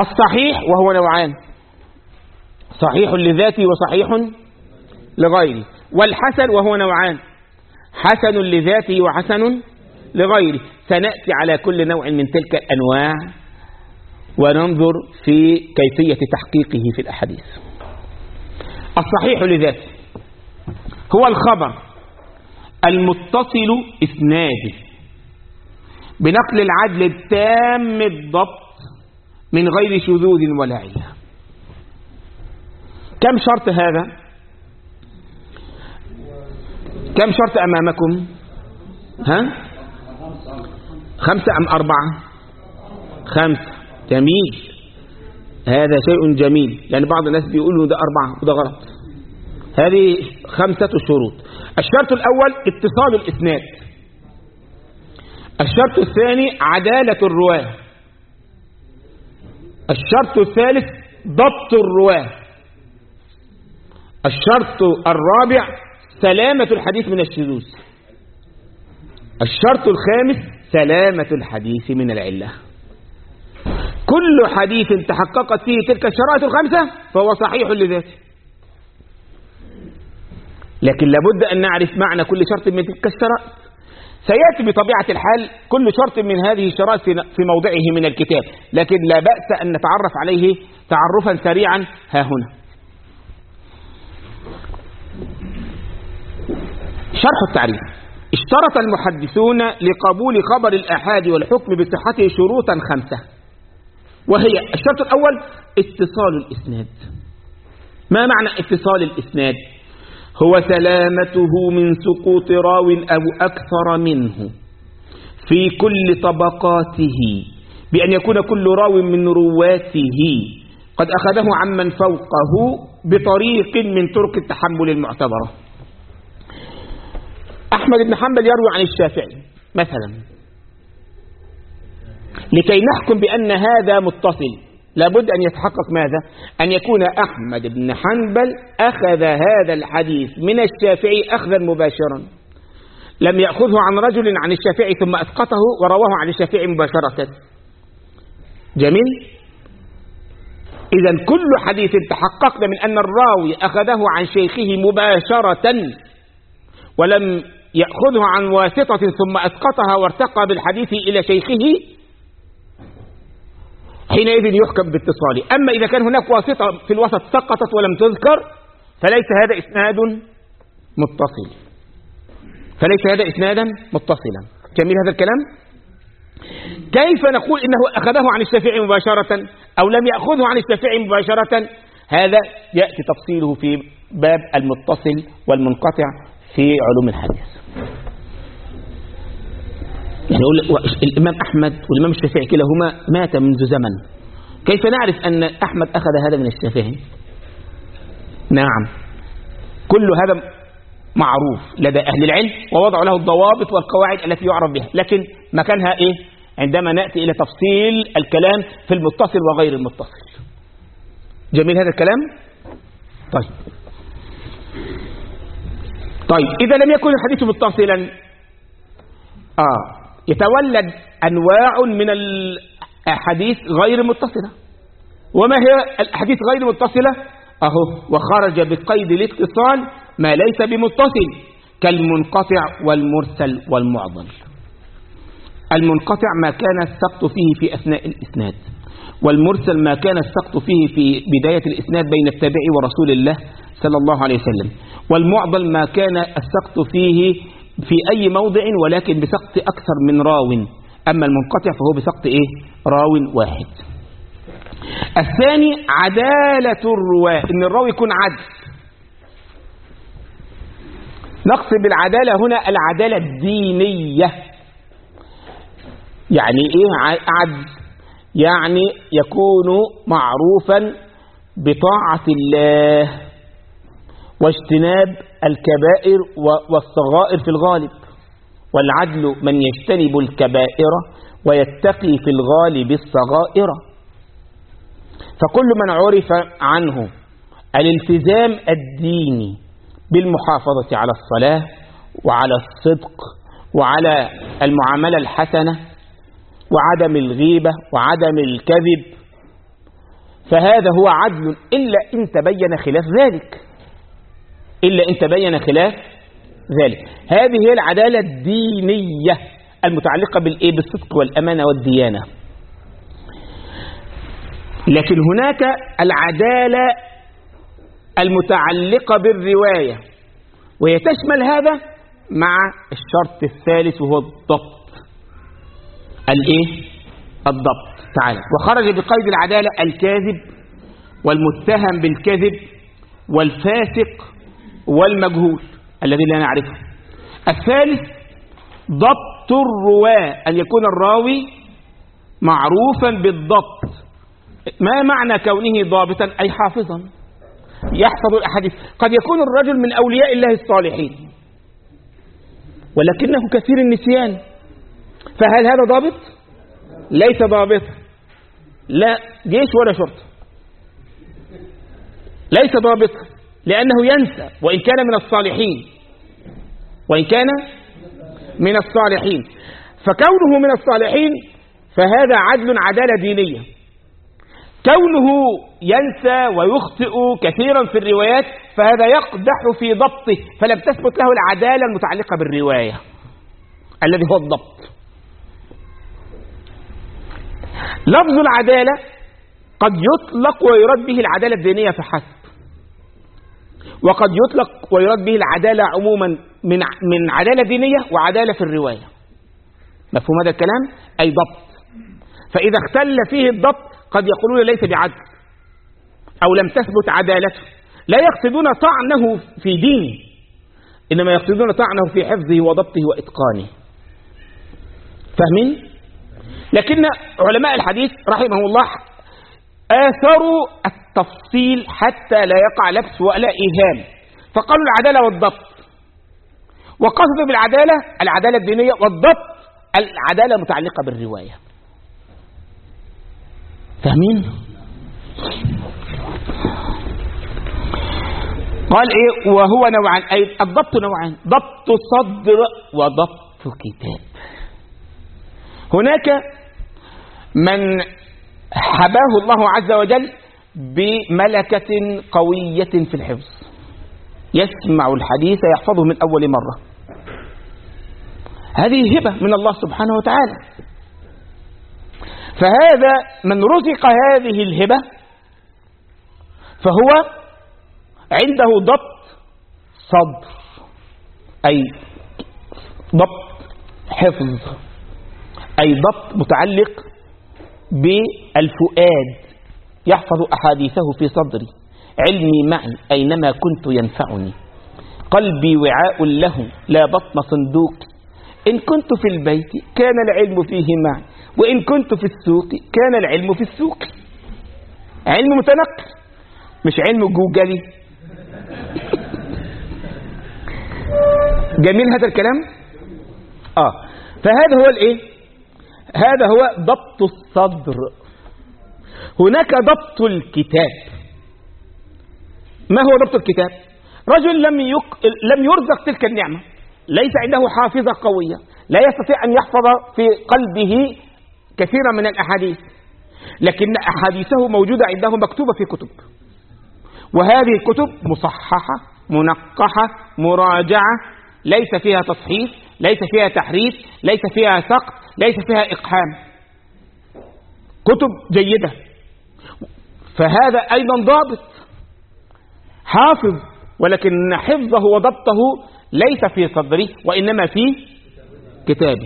الصحيح وهو نوعان: صحيح لذاته وصحيح لغيره. والحسن وهو نوعان: حسن لذاته وحسن لغيره. سنأتي على كل نوع من تلك الأنواع وننظر في كيفية تحقيقه في الأحاديث. الصحيح لذاته هو الخبر المتصل إسناده بنقل العدل التام الضبط من غير شذوذ ولا علة. كم شرط هذا؟ كم شرط أمامكم؟ 5 أم 4؟ 5. جميل، هذا شيء جميل. يعني بعض الناس بيقولوا ده 4 وده غلط. هذه 5 شروط. الشرط الأول اتصال الإسناد. الشرط الثاني عدالة الرواة. الشرط الثالث ضبط الرواة. الشرط الرابع سلامة الحديث من الشذوذ. الشرط الخامس سلامة الحديث من العلة. كل حديث تحققت فيه تلك الشرائط ال5 فهو صحيح لذاته. لكن لابد أن نعرف معنى كل شرط من تلك الشرائط. سيأتي بطبيعة الحال كل شرط من هذه الشرائط في موضعه من الكتاب، لكن لا بأس أن نتعرف عليه تعرفا سريعا ها هنا. شرح التعريف: اشترط المحدثون لقبول خبر الآحاد والحكم بصحته شروطا 5، وهي: الشرط الأول اتصال الإسناد. ما معنى اتصال الإسناد؟ هو سلامته من سقوط راو أو أكثر منه في كل طبقاته، بأن يكون كل راو من رواته قد أخذه عمن فوقه بطريق من طرق التحمل المعتبرة. أحمد بن حنبل يروي عن الشافعي مثلا، لكي نحكم بأن هذا متصل لابد أن يتحقق ماذا؟ أن يكون أحمد بن حنبل أخذ هذا الحديث من الشافعي أخذا مباشرا، لم يأخذه عن رجل عن الشافعي ثم أسقطه ورواه عن الشافعي مباشرة. جميل؟ إذن كل حديث تحققنا من أن الراوي أخذه عن شيخه مباشرة ولم يأخذه عن واسطة ثم أسقطها وارتقى بالحديث إلى شيخه، حينئذ يحكم باتصاله. أما إذا كان هناك واسطة في الوسط سقطت ولم تذكر فليس هذا إسناد متصل، فليس هذا إسنادا متصلا. جميل هذا الكلام؟ كيف نقول إنه أخذه عن الشافعي مباشرة أو لم يأخذه عن الشافعي مباشرة؟ هذا يأتي تفصيله في باب المتصل والمنقطع في علوم الحديث. يعني الإمام أحمد والإمام الشافعي كلاهما مات منذ زمن، كيف نعرف أن أحمد أخذ هذا من الشافعي؟ نعم، كل هذا معروف لدى أهل العلم ووضعوا له الضوابط والقواعد التي يعرف بها، لكن مكانها إيه؟ عندما نأتي إلى تفصيل الكلام في المتصل وغير المتصل. جميل هذا الكلام؟ طيب إذا لم يكن الحديث متصلا يتولد أنواع من الأحاديث غير المتصلة. وما هي الأحاديث غير المتصلة؟ وخرج بقيد الاتصال ما ليس بمتصل كالمنقطع والمرسل والمعضل. المنقطع ما كان السقط فيه في أثناء الإسناد، والمرسل ما كان السقط فيه في بداية الإسناد بين التابعي ورسول الله صلى الله عليه وسلم، والمعضل ما كان السقط فيه في أي موضع ولكن بسقط أكثر من راو. أما المنقطع فهو بسقط راو واحد. الثاني عدالة الرواة، إن الراوي يكون عدل. نقصد بالعدالة هنا العدالة الدينية. يعني إيه عدل؟ يعني يكون معروفا بطاعة الله واجتناب الكبائر والصغائر في الغالب، والعدل من يجتنب الكبائر ويتقي في الغالب الصغائر. فكل من عرف عنه الالتزام الديني بالمحافظة على الصلاة وعلى الصدق وعلى المعاملة الحسنة وعدم الغيبة وعدم الكذب فهذا هو عدل إلا إن تبين خلاف ذلك، إلا إن تبين خلاف ذلك. هذه هي العدالة الدينية المتعلقة بالصدق والأمانة والديانة. لكن هناك العدالة المتعلقة بالرواية، وهي تشمل هذا مع الشرط الثالث وهو الضبط. الضبط. تعالى. وخرج بقيد العدالة الكاذب والمتهم بالكذب والفاسق والمجهول الذي لا نعرفه. الثالث ضبط الرواة، أن يكون الراوي معروفا بالضبط. ما معنى كونه ضابطا؟ أي حافظا يحفظ الأحاديث. قد يكون الرجل من أولياء الله الصالحين ولكنه كثير النسيان، فهل هذا ضابط؟ ليس ضابط، لا جيش ولا شرطة، ليس ضابط لأنه ينسى وإن كان من الصالحين، وإن كان من الصالحين. فكونه من الصالحين فهذا عدل عدالة دينية. كونه ينسى ويخطئ كثيرا في الروايات فهذا يقدح في ضبطه، فلم تثبت له العدالة المتعلقة بالرواية الذي هو الضبط. لفظ العدالة قد يطلق ويراد به العدالة الدينية فحسب، وقد يطلق ويراد به العدالة عموما من عدالة دينية وعدالة في الرواية. مفهوم هذا الكلام؟ أي ضبط. فإذا اختل فيه الضبط قد يقولون ليس بعدل أو لم تثبت عدالته. لا يقصدون طعنه في دينه، إنما يقصدون طعنه في حفظه وضبطه وإتقانه. فاهمين؟ لكن علماء الحديث رحمهم الله آثروا التفصيل حتى لا يقع لبس ولا إيهام، فقالوا العدالة والضبط، وقصدوا بالعدالة العدالة الدينية، والضبط العدالة متعلقة بالرواية. فاهمين؟ قال وهو نوعان، أي الضبط نوعان، ضبط صدر وضبط كتاب. هناك من حباه الله عز وجل بملكة قوية في الحفظ، يسمع الحديث يحفظه من أول مرة. هذه هبة من الله سبحانه وتعالى. فهذا من رزق هذه الهبة فهو عنده ضبط صدر، أي ضبط حفظ، أي ضبط متعلق بالفؤاد، يحفظ أحاديثه في صدري. علمي معي أينما كنت ينفعني، قلبي وعاء له لا بطن صندوق، إن كنت في البيت كان العلم فيه معي، وإن كنت في السوق كان العلم في السوق. علم متنقل، مش علم جوجلي. جميل هذا الكلام؟ فهذا هو هذا هو ضبط الصدر. هناك ضبط الكتاب. ما هو ضبط الكتاب؟ رجل لم يرزق تلك النعمة، ليس عنده حافظة قوية، لا يستطيع أن يحفظ في قلبه كثيرا من الأحاديث، لكن أحاديثه موجودة عنده مكتوبة في كتب، وهذه الكتب مصححة منقحة مراجعة، ليس فيها تصحيح، ليس فيها تحريف، ليس فيها سقط، ليس فيها إقحام، كتب جيدة. فهذا أيضا ضابط حافظ، ولكن حفظه وضبطه ليس في صدره وإنما في كتابه.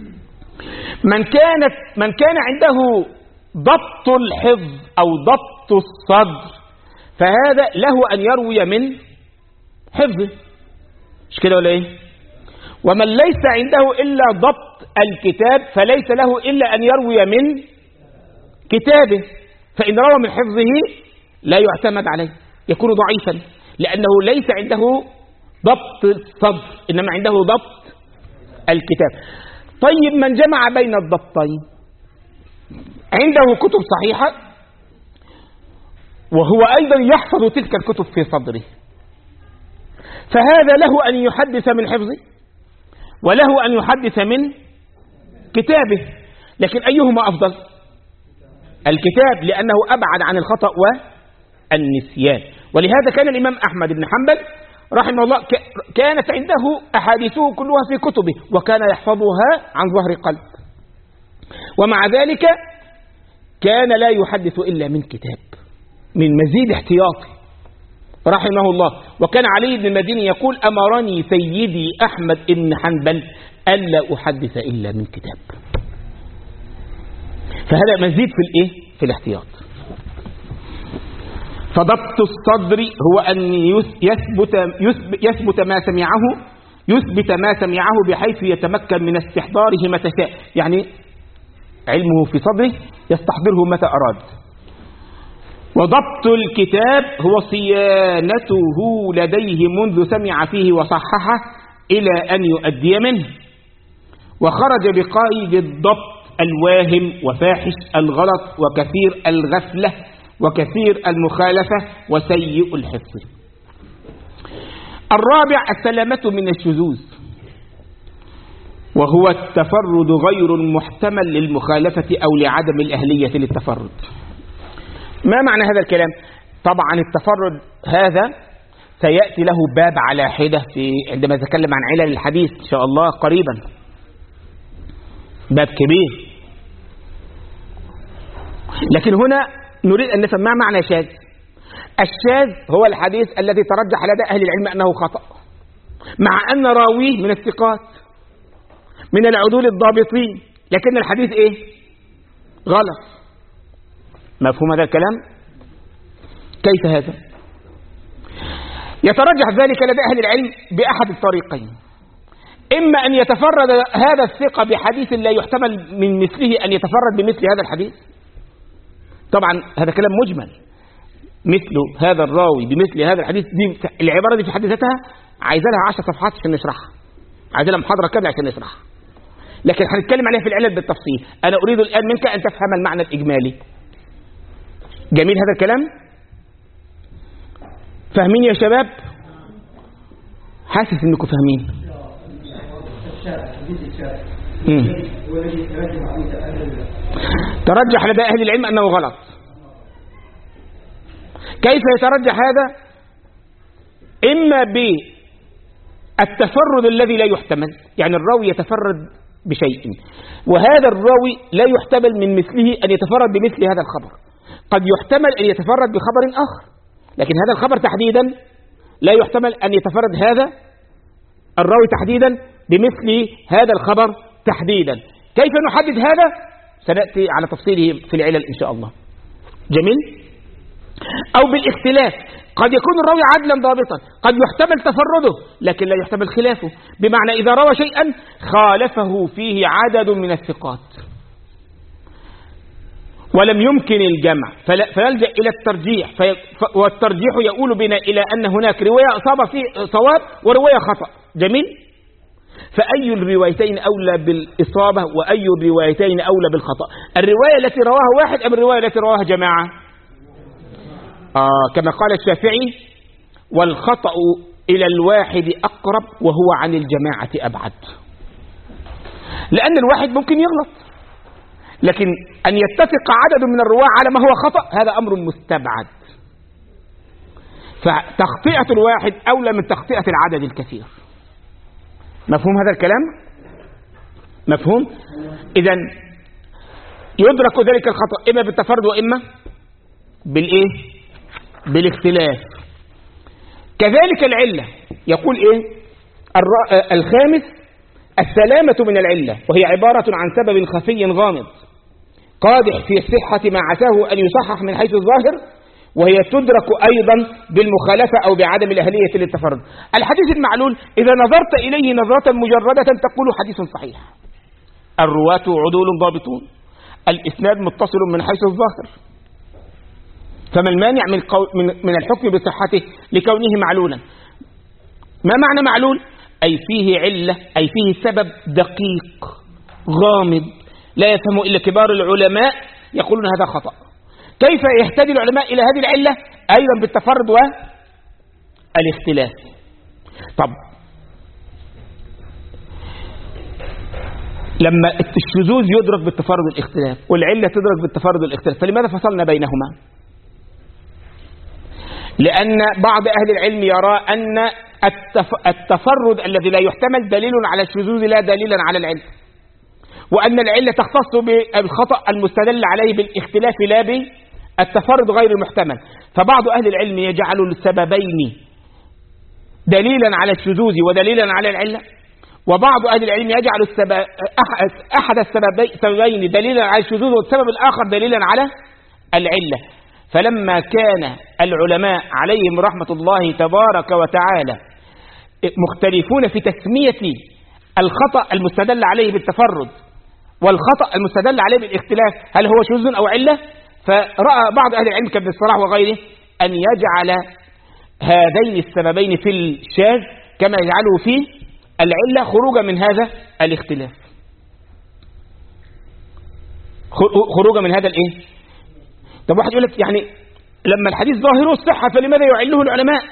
من كان عنده ضبط الحفظ أو ضبط الصدر فهذا له أن يروي من حفظه، مش كده ولا إيه؟ ومن ليس عنده إلا ضبط الكتاب فليس له إلا أن يروي من كتابه، فإن روى من حفظه لا يعتمد عليه، يكون ضعيفا، لأنه ليس عنده ضبط الصدر إنما عنده ضبط الكتاب. طيب من جمع بين الضبطين عنده كتب صحيحة وهو أيضا يحفظ تلك الكتب في صدره، فهذا له أن يحدث من حفظه وله أن يحدث من كتابه، لكن أيهما أفضل؟ الكتاب لأنه أبعد عن الخطأ والنسيان. ولهذا كان الإمام أحمد بن حنبل رحمه الله كانت عنده أحاديثه كلها في كتبه، وكان يحفظها عن ظهر قلب، ومع ذلك كان لا يحدث إلا من كتاب، من مزيد احتياطي رحمه الله. وكان علي بن المديني يقول: أمرني سيدي أحمد بن حنبل ألا أحدث إلا من كتاب. فهذا مزيد في الإيه؟ في الاحتياط. فضبط الصدر هو أن يثبت ما سمعه بحيث يتمكن من استحضاره متى شاء، يعني علمه في صدره يستحضره متى أراد. وضبط الكتاب هو صيانته لديه منذ سمع فيه وصححه إلى أن يؤدي منه، وخرج بقيد الضبط الواهم وفاحش الغلط وكثير الغفلة وكثير المخالفة وسيء الحفظ. الرابع السلامة من الشذوذ، وهو التفرد غير المحتمل للمخالفة أو لعدم الأهلية للتفرد. ما معنى هذا الكلام؟ طبعا التفرد هذا سيأتي له باب على حدة عندما نتكلم عن علل الحديث إن شاء الله قريبا، باب كبير. لكن هنا نريد أن نفهم ما معنى شاذ. الشاذ هو الحديث الذي ترجح لدى أهل العلم أنه خطأ، مع أن راويه من الثقات من العدول الضابطين، لكن الحديث إيه؟ غلط. مفهوم هذا الكلام؟ كيف هذا؟ يترجح ذلك لدى أهل العلم بأحد الطريقين: إما أن يتفرد هذا الثقة بحديث لا يحتمل من مثله أن يتفرد بمثل هذا الحديث. طبعا هذا كلام مجمل، مثل هذا الراوي بمثل هذا الحديث، دي العبارة دي في حد ذاتها عايزة لها 10 صفحات عشان نشرحها، عايزة لها محاضرة كاملة عشان نشرحها، لكن هنتكلم عليها في العلل بالتفصيل. أنا أريد الآن منك أن تفهم المعنى الإجمالي. جميل هذا الكلام؟ فاهمين يا شباب؟ حاسس انكم فاهمين. ترجح لدى أهل العلم أنه غلط. كيف يترجح هذا؟ إما بالتفرد الذي لا يحتمل، يعني الراوي يتفرد بشيء وهذا الراوي لا يحتمل من مثله أن يتفرد بمثل هذا الخبر. قد يحتمل أن يتفرد بخبر آخر، لكن هذا الخبر تحديدا لا يحتمل أن يتفرد هذا الراوي تحديدا بمثل هذا الخبر تحديدا. كيف نحدد هذا؟ سنأتي على تفصيله في العلل إن شاء الله. جميل؟ أو بالاختلاف، قد يكون الراوي عدلا ضابطا، قد يحتمل تفرده لكن لا يحتمل خلافه، بمعنى إذا روى شيئا خالفه فيه عدد من الثقات ولم يمكن الجمع فنلجأ إلى الترجيح، والترجيح يقول بنا إلى أن هناك رواية أصاب فيه صواب ورواية خطأ. جميل؟ فأي الروايتين أولى بالإصابة وأي الروايتين أولى بالخطأ؟ الرواية التي رواها واحد أم الرواية التي رواها جماعة؟ كما قال الشافعي: والخطأ إلى الواحد أقرب وهو عن الجماعة أبعد. لأن الواحد ممكن يغلط، لكن أن يتفق عدد من الرواة على ما هو خطأ هذا أمر مستبعد. فتخطئة الواحد أولى من تخطئة العدد الكثير. مفهوم هذا الكلام؟ مفهوم؟ إذن يدرك ذلك الخطأ إما بالتفرد وإما بالإيه؟ بالاختلاف. كذلك العلة، يقول إيه؟ الخامس السلامة من العلة، وهي عبارة عن سبب خفي غامض قادح في صحة ما عساه أن يصحح من حيث الظاهر، وهي تدرك أيضا بالمخالفة أو بعدم الأهلية للتفرد. الحديث المعلول إذا نظرت إليه نظرة مجردة تقول حديث صحيح، الرواة عدول ضابطون، الإسناد متصل من حيث الظاهر، فما المانع من الحكم بصحته لكونه معلولا؟ ما معنى معلول؟ أي فيه علة، أي فيه سبب دقيق غامض لا يفهم إلا كبار العلماء يقولون هذا خطأ. كيف يهتدي العلماء إلى هذه العلة؟ أيضا بالتفرد والاختلاف. طب لما الشذوذ يدرك بالتفرد الاختلاف والعلة تدرك بالتفرد الاختلاف، فلماذا فصلنا بينهما؟ لأن بعض أهل العلم يرى أن التفرد الذي لا يحتمل دليل على الشذوذ لا دليلا على العلة، وأن العلة تختص بالخطأ المستدل عليه بالاختلاف لا بالتفرد غير المحتمل. فبعض أهل العلم يجعل السببين دليلا على الشذوذ ودليلا على العلة، وبعض أهل العلم يجعل أحد السببين دليلا على الشذوذ والسبب الآخر دليلا على العلة. فلما كان العلماء عليهم رحمة الله تبارك وتعالى مختلفون في تسمية الخطأ المستدل عليه بالتفرد والخطأ المستدل عليه بالاختلاف هل هو شذوذ أو علة، فرأى بعض أهل العلم كابن الصلاح وغيره أن يجعل هذين السببين في الشاذ كما يجعله في العلة خروجا من هذا الاختلاف، خروجا من هذا الايه. طب واحد يقول لك يعني لما الحديث ظاهره الصحة فلماذا يعله العلماء؟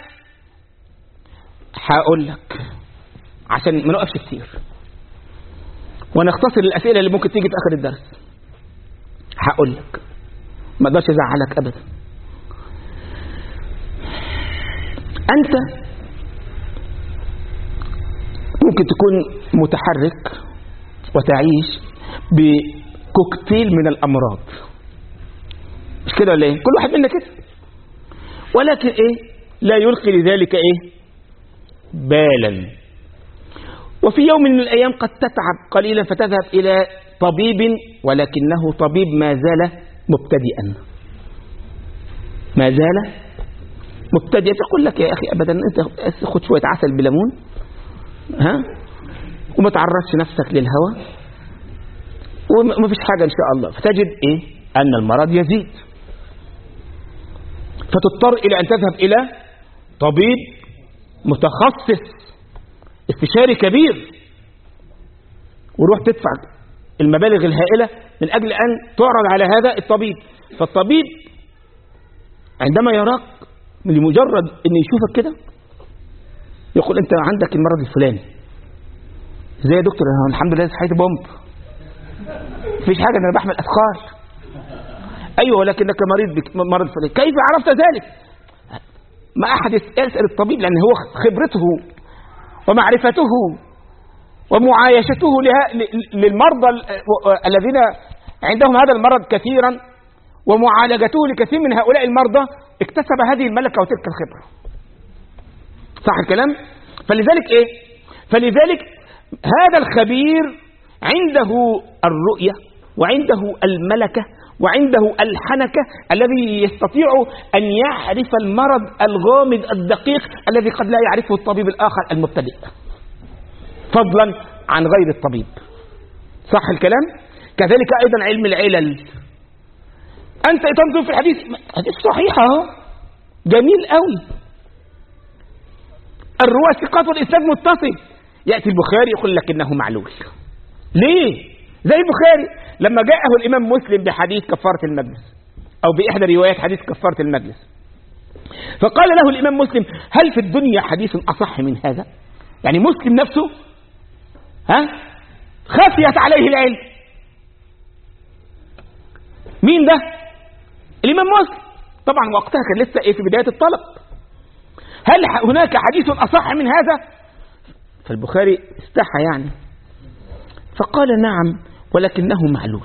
هقول لك عشان ما نقفش كتير ونختصر الأسئلة اللي ممكن تيجي في آخر الدرس. هقول لك ما اقدرش ازعلك ابدا. انت ممكن تكون متحرك وتعيش بكوكتيل من الامراض، مش كده ولا ايه؟ كل واحد منا كده، ولكن ايه لا يلقي لذلك ايه بالا. وفي يوم من الايام قد تتعب قليلا فتذهب الى طبيب، ولكنه طبيب ما زال مبتدئا، ما زال مبتدئ. يقول لك يا اخي ابدا انت خد شويه عسل بليمون وما تعرضش نفسك للهواء وما فيش حاجه ان شاء الله، فتجد ايه ان المرض يزيد، فتضطر الى ان تذهب الى طبيب متخصص استشاري كبير وروح تدفع المبالغ الهائله من اجل ان تعرض على هذا الطبيب. فالطبيب عندما يراك لمجرد ان يشوفك كده يقول انت عندك المرض الفلاني. ازاي يا دكتور؟ انا الحمد لله صحيت بومب، مفيش حاجه، انا بحمل اثقال. ايوه ولكنك مرض فلاني. كيف عرفت ذلك؟ ما احد يسال الطبيب، لان هو خبرته ومعرفته ومعايشته للمرضى الذين عندهم هذا المرض كثيرا ومعالجته لكثير من هؤلاء المرضى اكتسب هذه الملكة وتلك الخبرة. صح الكلام؟ فلذلك ايه؟ فلذلك هذا الخبير عنده الرؤية وعنده الملكة وعنده الحنكة الذي يستطيع أن يعرف المرض الغامض الدقيق الذي قد لا يعرفه الطبيب الآخر المبتدئ، فضلا عن غير الطبيب. صح الكلام؟ كذلك أيضا علم العلل. أنت تنظر في الحديث صحيحة جميل قوي، الرواة ثقات والإسناد متصل، يأتي البخاري يقول لك إنه معلول. ليه؟ زي البخاري لما جاءه الإمام مسلم بحديث كفارة المجلس أو بإحدى روايات حديث كفارة المجلس، فقال له الإمام مسلم هل في الدنيا حديث أصح من هذا؟ يعني مسلم نفسه خفيت عليه العلم. مين ده؟ الإمام مسلم. طبعا وقتها كان لسه في بداية الطلب. هل هناك حديث أصح من هذا؟ فالبخاري استحى يعني، فقال نعم ولكنه معلول.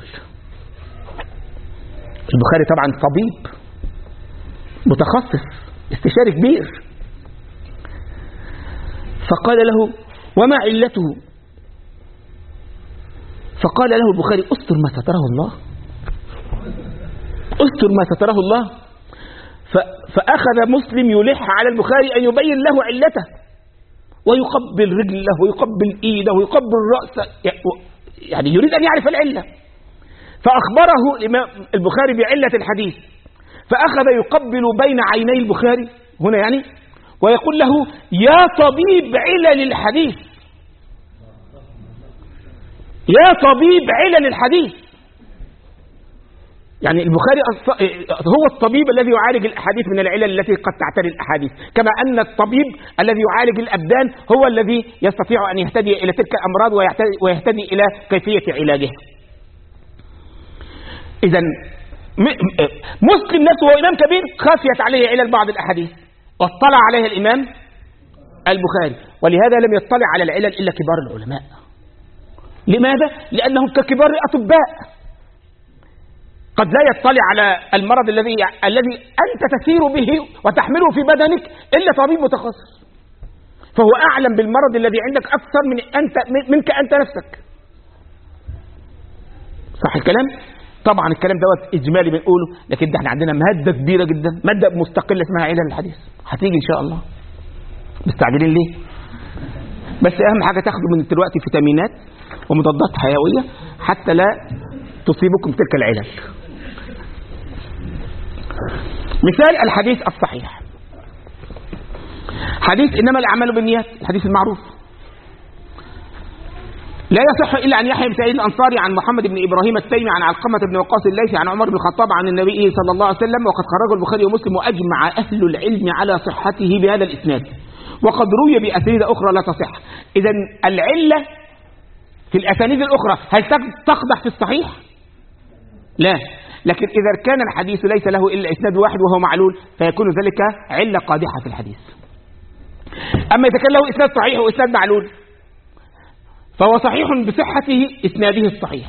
البخاري طبعا طبيب متخصص استشاري كبير، فقال له وما علته؟ فقال له البخاري استر ما ستره الله، استر ما ستره الله. فأخذ مسلم يلح على البخاري أن يبين له علته، ويقبل رجله ويقبل إيده ويقبل رأسه، يعني يريد أن يعرف العلة. فأخبره البخاري بعلة الحديث، فأخذ يقبل بين عيني البخاري هنا يعني ويقول له يا طبيب علل الحديث، يا طبيب علل الحديث. يعني البخاري هو الطبيب الذي يعالج الأحاديث من العلل التي قد تعتري الأحاديث، كما أن الطبيب الذي يعالج الأبدان هو الذي يستطيع أن يهتدي إلى تلك الأمراض ويهتدي إلى كيفية علاجها. إذن مسلم نفسه هو إمام كبير خافيت عليه علل بعض الأحاديث واطلع عليها الإمام البخاري، ولهذا لم يطلع على العلل إلا كبار العلماء. لماذا؟ لأنهم ككبار الأطباء قد لا يطلع على المرض الذي أنت تسير به وتحمله في بدنك إلا طبيب متخصص، فهو أعلم بالمرض الذي عندك أكثر منك أنت نفسك. صح الكلام؟ طبعا الكلام دوت إجمالي بنقوله، لكن ده احنا عندنا مادة كبيرة جدا، مادة مستقلة اسمها علل الحديث، هتيجي إن شاء الله. مستعجلين ليه؟ بس أهم حاجة تاخدوا من دلوقتي فيتامينات ومضادات حيوية حتى لا تصيبكم تلك العلل. مثال الحديث الصحيح، حديث إنما الأعمال بالنيات، الحديث المعروف. لا يصح إلا عن يحيى بن سعيد الأنصاري عن محمد بن إبراهيم التيمي عن علقمة بن وقاص الليثي عن عمر بن الخطاب عن النبي صلى الله عليه وسلم، وقد خرجه البخاري ومسلم، وأجمع أهل العلم على صحته بهذا الإسناد، وقد روي بأسانيد أخرى لا تصح. إذن العلة في الأسانيد الأخرى هل تقدح في الصحيح؟ لا، لكن إذا كان الحديث ليس له إلا إسناد واحد وهو معلول فيكون ذلك علة قادحة في الحديث. أما إذا كان له إسناد صحيح وإسناد معلول فهو صحيح بصحته إسناده الصحيح،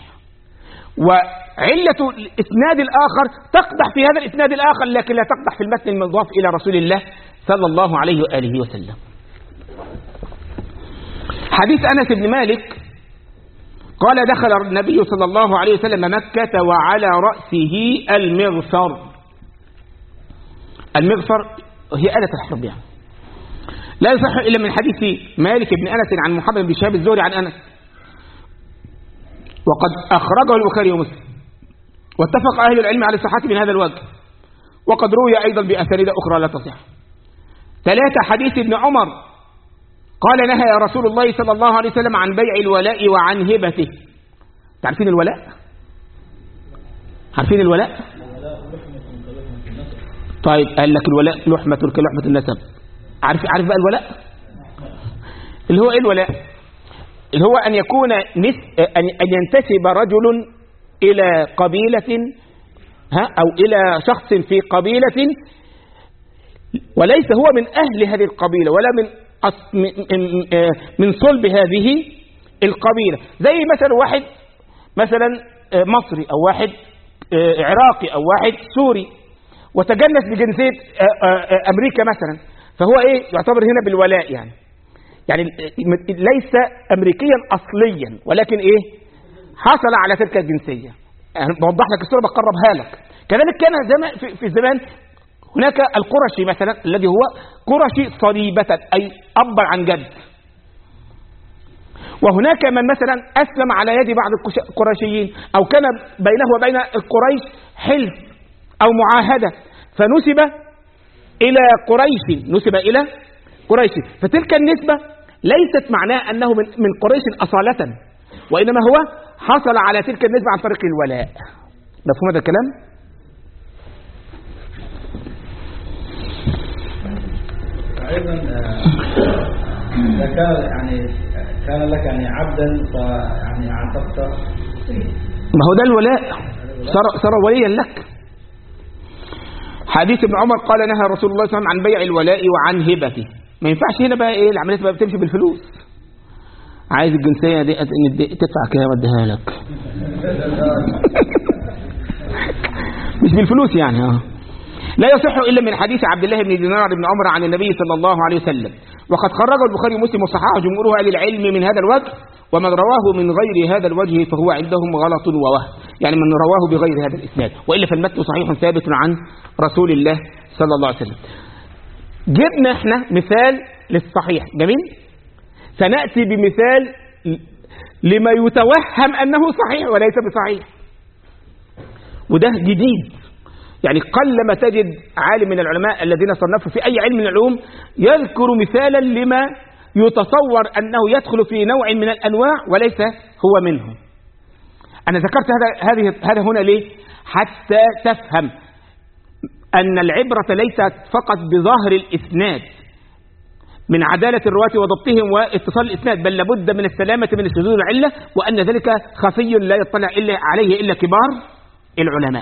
وعلة الإسناد الآخر تقدح في هذا الإسناد الآخر لكن لا تقدح في المتن المضاف إلى رسول الله صلى الله عليه وآله وسلم. حديث أنس بن مالك قال دخل النبي صلى الله عليه وسلم مكة وعلى رأسه المغفر. المغفر هي آلة الحرب يعني. لا يصح إلا من حديث مالك بن أنس عن محمد بن شهاب الزهري عن أنس، وقد أخرجه البخاري ومسلم، واتفق أهل العلم على صحته من هذا الوجه، وقد روي أيضا بأسانيد أخرى لا تصح. 3 حديث ابن عمر قال نهى يا رسول الله صلى الله عليه وسلم عن بيع الولاء وعن هبته. تعرفين الولاء؟ عارفين الولاء؟ طيب قال لك الولاء لحمة كلحمة النسب. عارف بقى الولاء؟ اللي هو ايه الولاء؟ اللي هو أن يكون أن ينتسب رجل إلى قبيلة أو إلى شخص في قبيلة وليس هو من أهل هذه القبيلة ولا من صلب هذه القبيلة، زي مثلا واحد مثلا مصري أو واحد عراقي أو واحد سوري وتجنس بجنسية أمريكا مثلا، فهو إيه يعتبر هنا بالولاء يعني ليس أمريكيا أصليا ولكن إيه حصل على تلك الجنسية. يعني بوضح لك الصورة بقربها لك. كذلك كان في زمان هناك القرشي مثلا الذي هو قرشي صليبة أي أب عن جد، وهناك من مثلا أسلم على يد بعض القرشيين أو كان بينه وبين القريش حلف أو معاهدة فنسب إلى قريش، فتلك النسبة ليست معناه أنه من قريش أصالة، وإنما هو حصل على تلك النسبة عن طريق الولاء. مفهوم هذا الكلام؟ أيضا إذا كان لك عبدا فيعني عتقت، ما هو ده الولاء، صار وليا لك. حديث ابن عمر قال نهى رسول الله صلى الله عليه وسلم عن بيع الولاء وعن هبته. ما ينفعش هنا بقى ايه العمليه بقى بتمشي بالفلوس. عايز الجنسيه دي تدفع كام اديها لك مش بالفلوس يعني. لا يصح إلا من حديث عبد الله بن دينار بن عمر عن النبي صلى الله عليه وسلم، وقد خرجه البخاري ومسلم وصححه جمهور أهل العلم من هذا الوجه، ومن رواه من غير هذا الوجه فهو عندهم غلط ووهم، يعني من رواه بغير هذا الإسناد، وإلا فالمتن صحيح ثابت عن رسول الله صلى الله عليه وسلم. جبنا احنا مثال للصحيح جميل، سنأتي بمثال لما يتوهم أنه صحيح وليس بصحيح، وده جديد. يعني قلما تجد عالم من العلماء الذين صنفوا في أي علم من العلوم يذكر مثالا لما يتصور أنه يدخل في نوع من الأنواع وليس هو منه. أنا ذكرت هذا هنا ليه؟ حتى تفهم أن العبرة ليست فقط بظاهر الإسناد من عدالة الرواة وضبطهم واتصال الإسناد، بل لابد من السلامة من الشذوذ والعلة، وأن ذلك خفي لا يطلع عليه إلا كبار العلماء.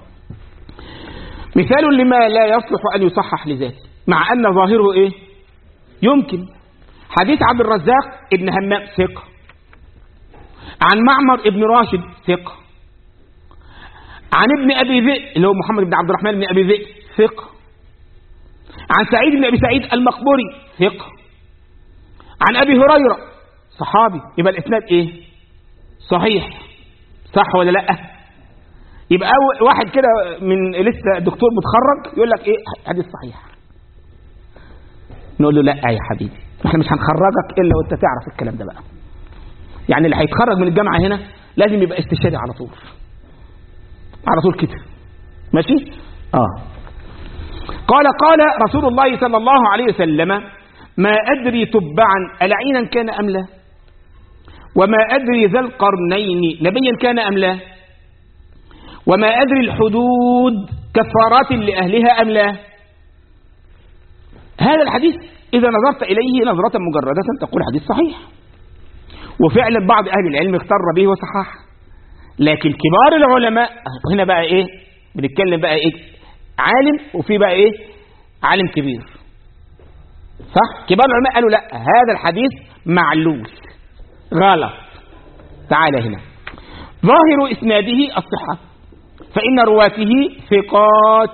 مثال لما لا يصلح أن يصحح لذاته مع أن ظاهره إيه؟ يمكن. حديث عبد الرزاق ابن همام ثقة، عن معمر ابن راشد ثقة، عن ابن أبي ذئب اللي هو محمد بن عبد الرحمن بن أبي ذئب ثقة، عن سعيد بن أبي سعيد المقبري ثقة، عن أبي هريرة صحابي. يبقى الإسناد إيه؟ صحيح. صح ولا لأ؟ يبقى أول واحد كده من لسه دكتور متخرج يقول لك إيه؟ حديث صحيح. نقول له لأ يا حبيبي، احنا مش هنخرجك إلا وانت تعرف الكلام ده بقى. يعني اللي هيتخرج من الجامعة هنا لازم يبقى استشاري على طول، على طول كده، ماشي؟ قال رسول الله صلى الله عليه وسلم: ما أدري تبعا ألعينا كان أم لا، وما أدري ذا القرنين نبيا كان أم لا، وما أدري الحدود كفارات لأهلها أم لا. هذا الحديث إذا نظرت إليه نظرة مجردة تقول حديث صحيح، وفعلا بعض أهل العلم اغتر به وصحح. لكن كبار العلماء هنا بقى إيه؟ بنتكلم بقى إيه؟ عالم وفي بقى إيه؟ عالم كبير، صح؟ كبار العلماء قالوا لا، هذا الحديث معلول غلط. تعالى هنا، ظاهر إسناده الصحة، فإن رواته ثقات،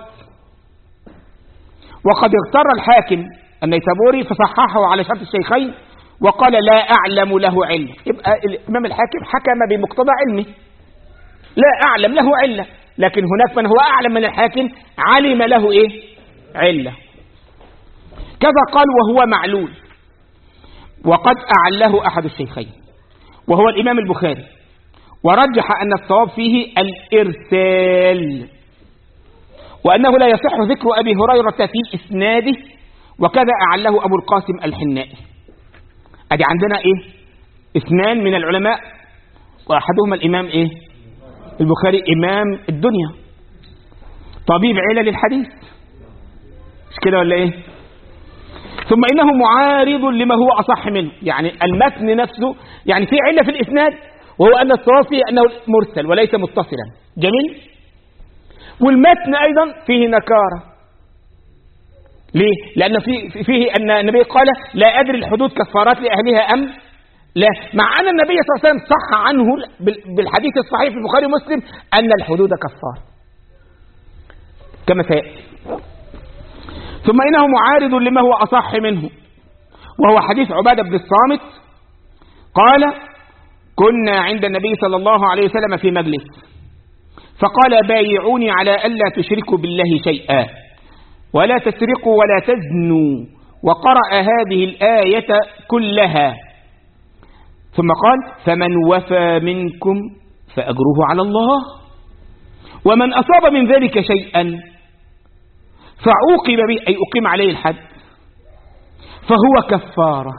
وقد اغتر الحاكم النيسابوري فصححه على شرط الشيخين وقال لا أعلم له علة. يبقى الإمام الحاكم حكم بمقتضى علمه، لا أعلم له علة، لكن هناك من هو أعلم من الحاكم علم له إيه؟ علة. كذا قال وهو معلول، وقد أعله أحد الشيخين وهو الإمام البخاري، ورجح أن الصواب فيه الإرسال، وأنه لا يصح ذكر أبي هريرة في إسناده، وكذا أعله أبو القاسم الحنائي. أدي عندنا إيه؟ اثنان من العلماء، وأحدهما الإمام إيه؟ البخاري إمام الدنيا، طبيب علل الحديث، مش كده ولا إيه؟ ثم إنه معارض لما هو أصح منه، يعني المتن نفسه يعني في علة في الإسناد، وهو أن الصواب فيه أنه مرسل وليس متصلا. جميل؟ والمتن أيضا فيه نكارة. ليه؟ لأن فيه أن النبي قال لا أدري الحدود كفارات لأهلها أم لا، مع أن النبي صلى الله عليه وسلم صح عنه بالحديث الصحيح في البخاري ومسلم أن الحدود كفار كما سيأتي. ثم إنه معارض لما هو أصح منه، وهو حديث عبادة بن الصامت قال كنا عند النبي صلى الله عليه وسلم في مجلس فقال بايعوني على ألا تشركوا بالله شيئا ولا تسرقوا ولا تزنوا، وقرأ هذه الآية كلها، ثم قال فمن وفى منكم فأجره على الله، ومن أصاب من ذلك شيئا فعوقب به أي أقيم عليه الحد فهو كفارة.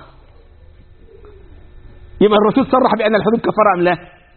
يبقى الرسول صرح بأن الحدود كفارة أم لا؟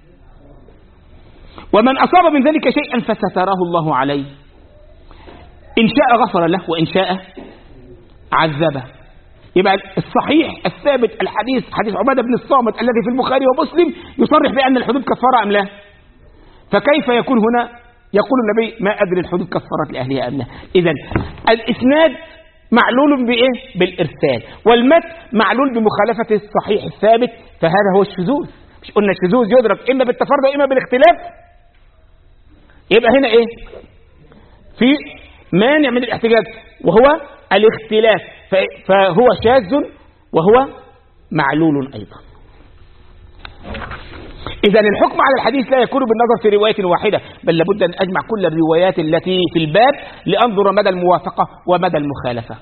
ومن أصاب من ذلك شيئا فستره الله عليه، إن شاء غفر له وإن شاء عذبه. يبقى الصحيح الثابت الحديث حديث عبادة بن الصامت الذي في البخاري ومسلم يصرح بأن الحدود كفارة أم لا؟ فكيف يكون هنا يقول النبي ما أدري الحدود كفارت لأهلها أم لا؟ إذن الإسناد معلول بإيه؟ بالإرسال، والمتن معلول بمخالفة الصحيح الثابت، فهذا هو الشذوذ. مش قلنا الشذوذ يدرك إما بالتفرد وإما بالاختلاف؟ يبقى هنا إيه؟ في مانع من الاحتجاج وهو الاختلاف، فهو شاذ وهو معلول أيضا. إذن الحكم على الحديث لا يكون بالنظر في رواية واحدة، بل لابد أن أجمع كل الروايات التي في الباب لأنظر مدى الموافقة ومدى المخالفة.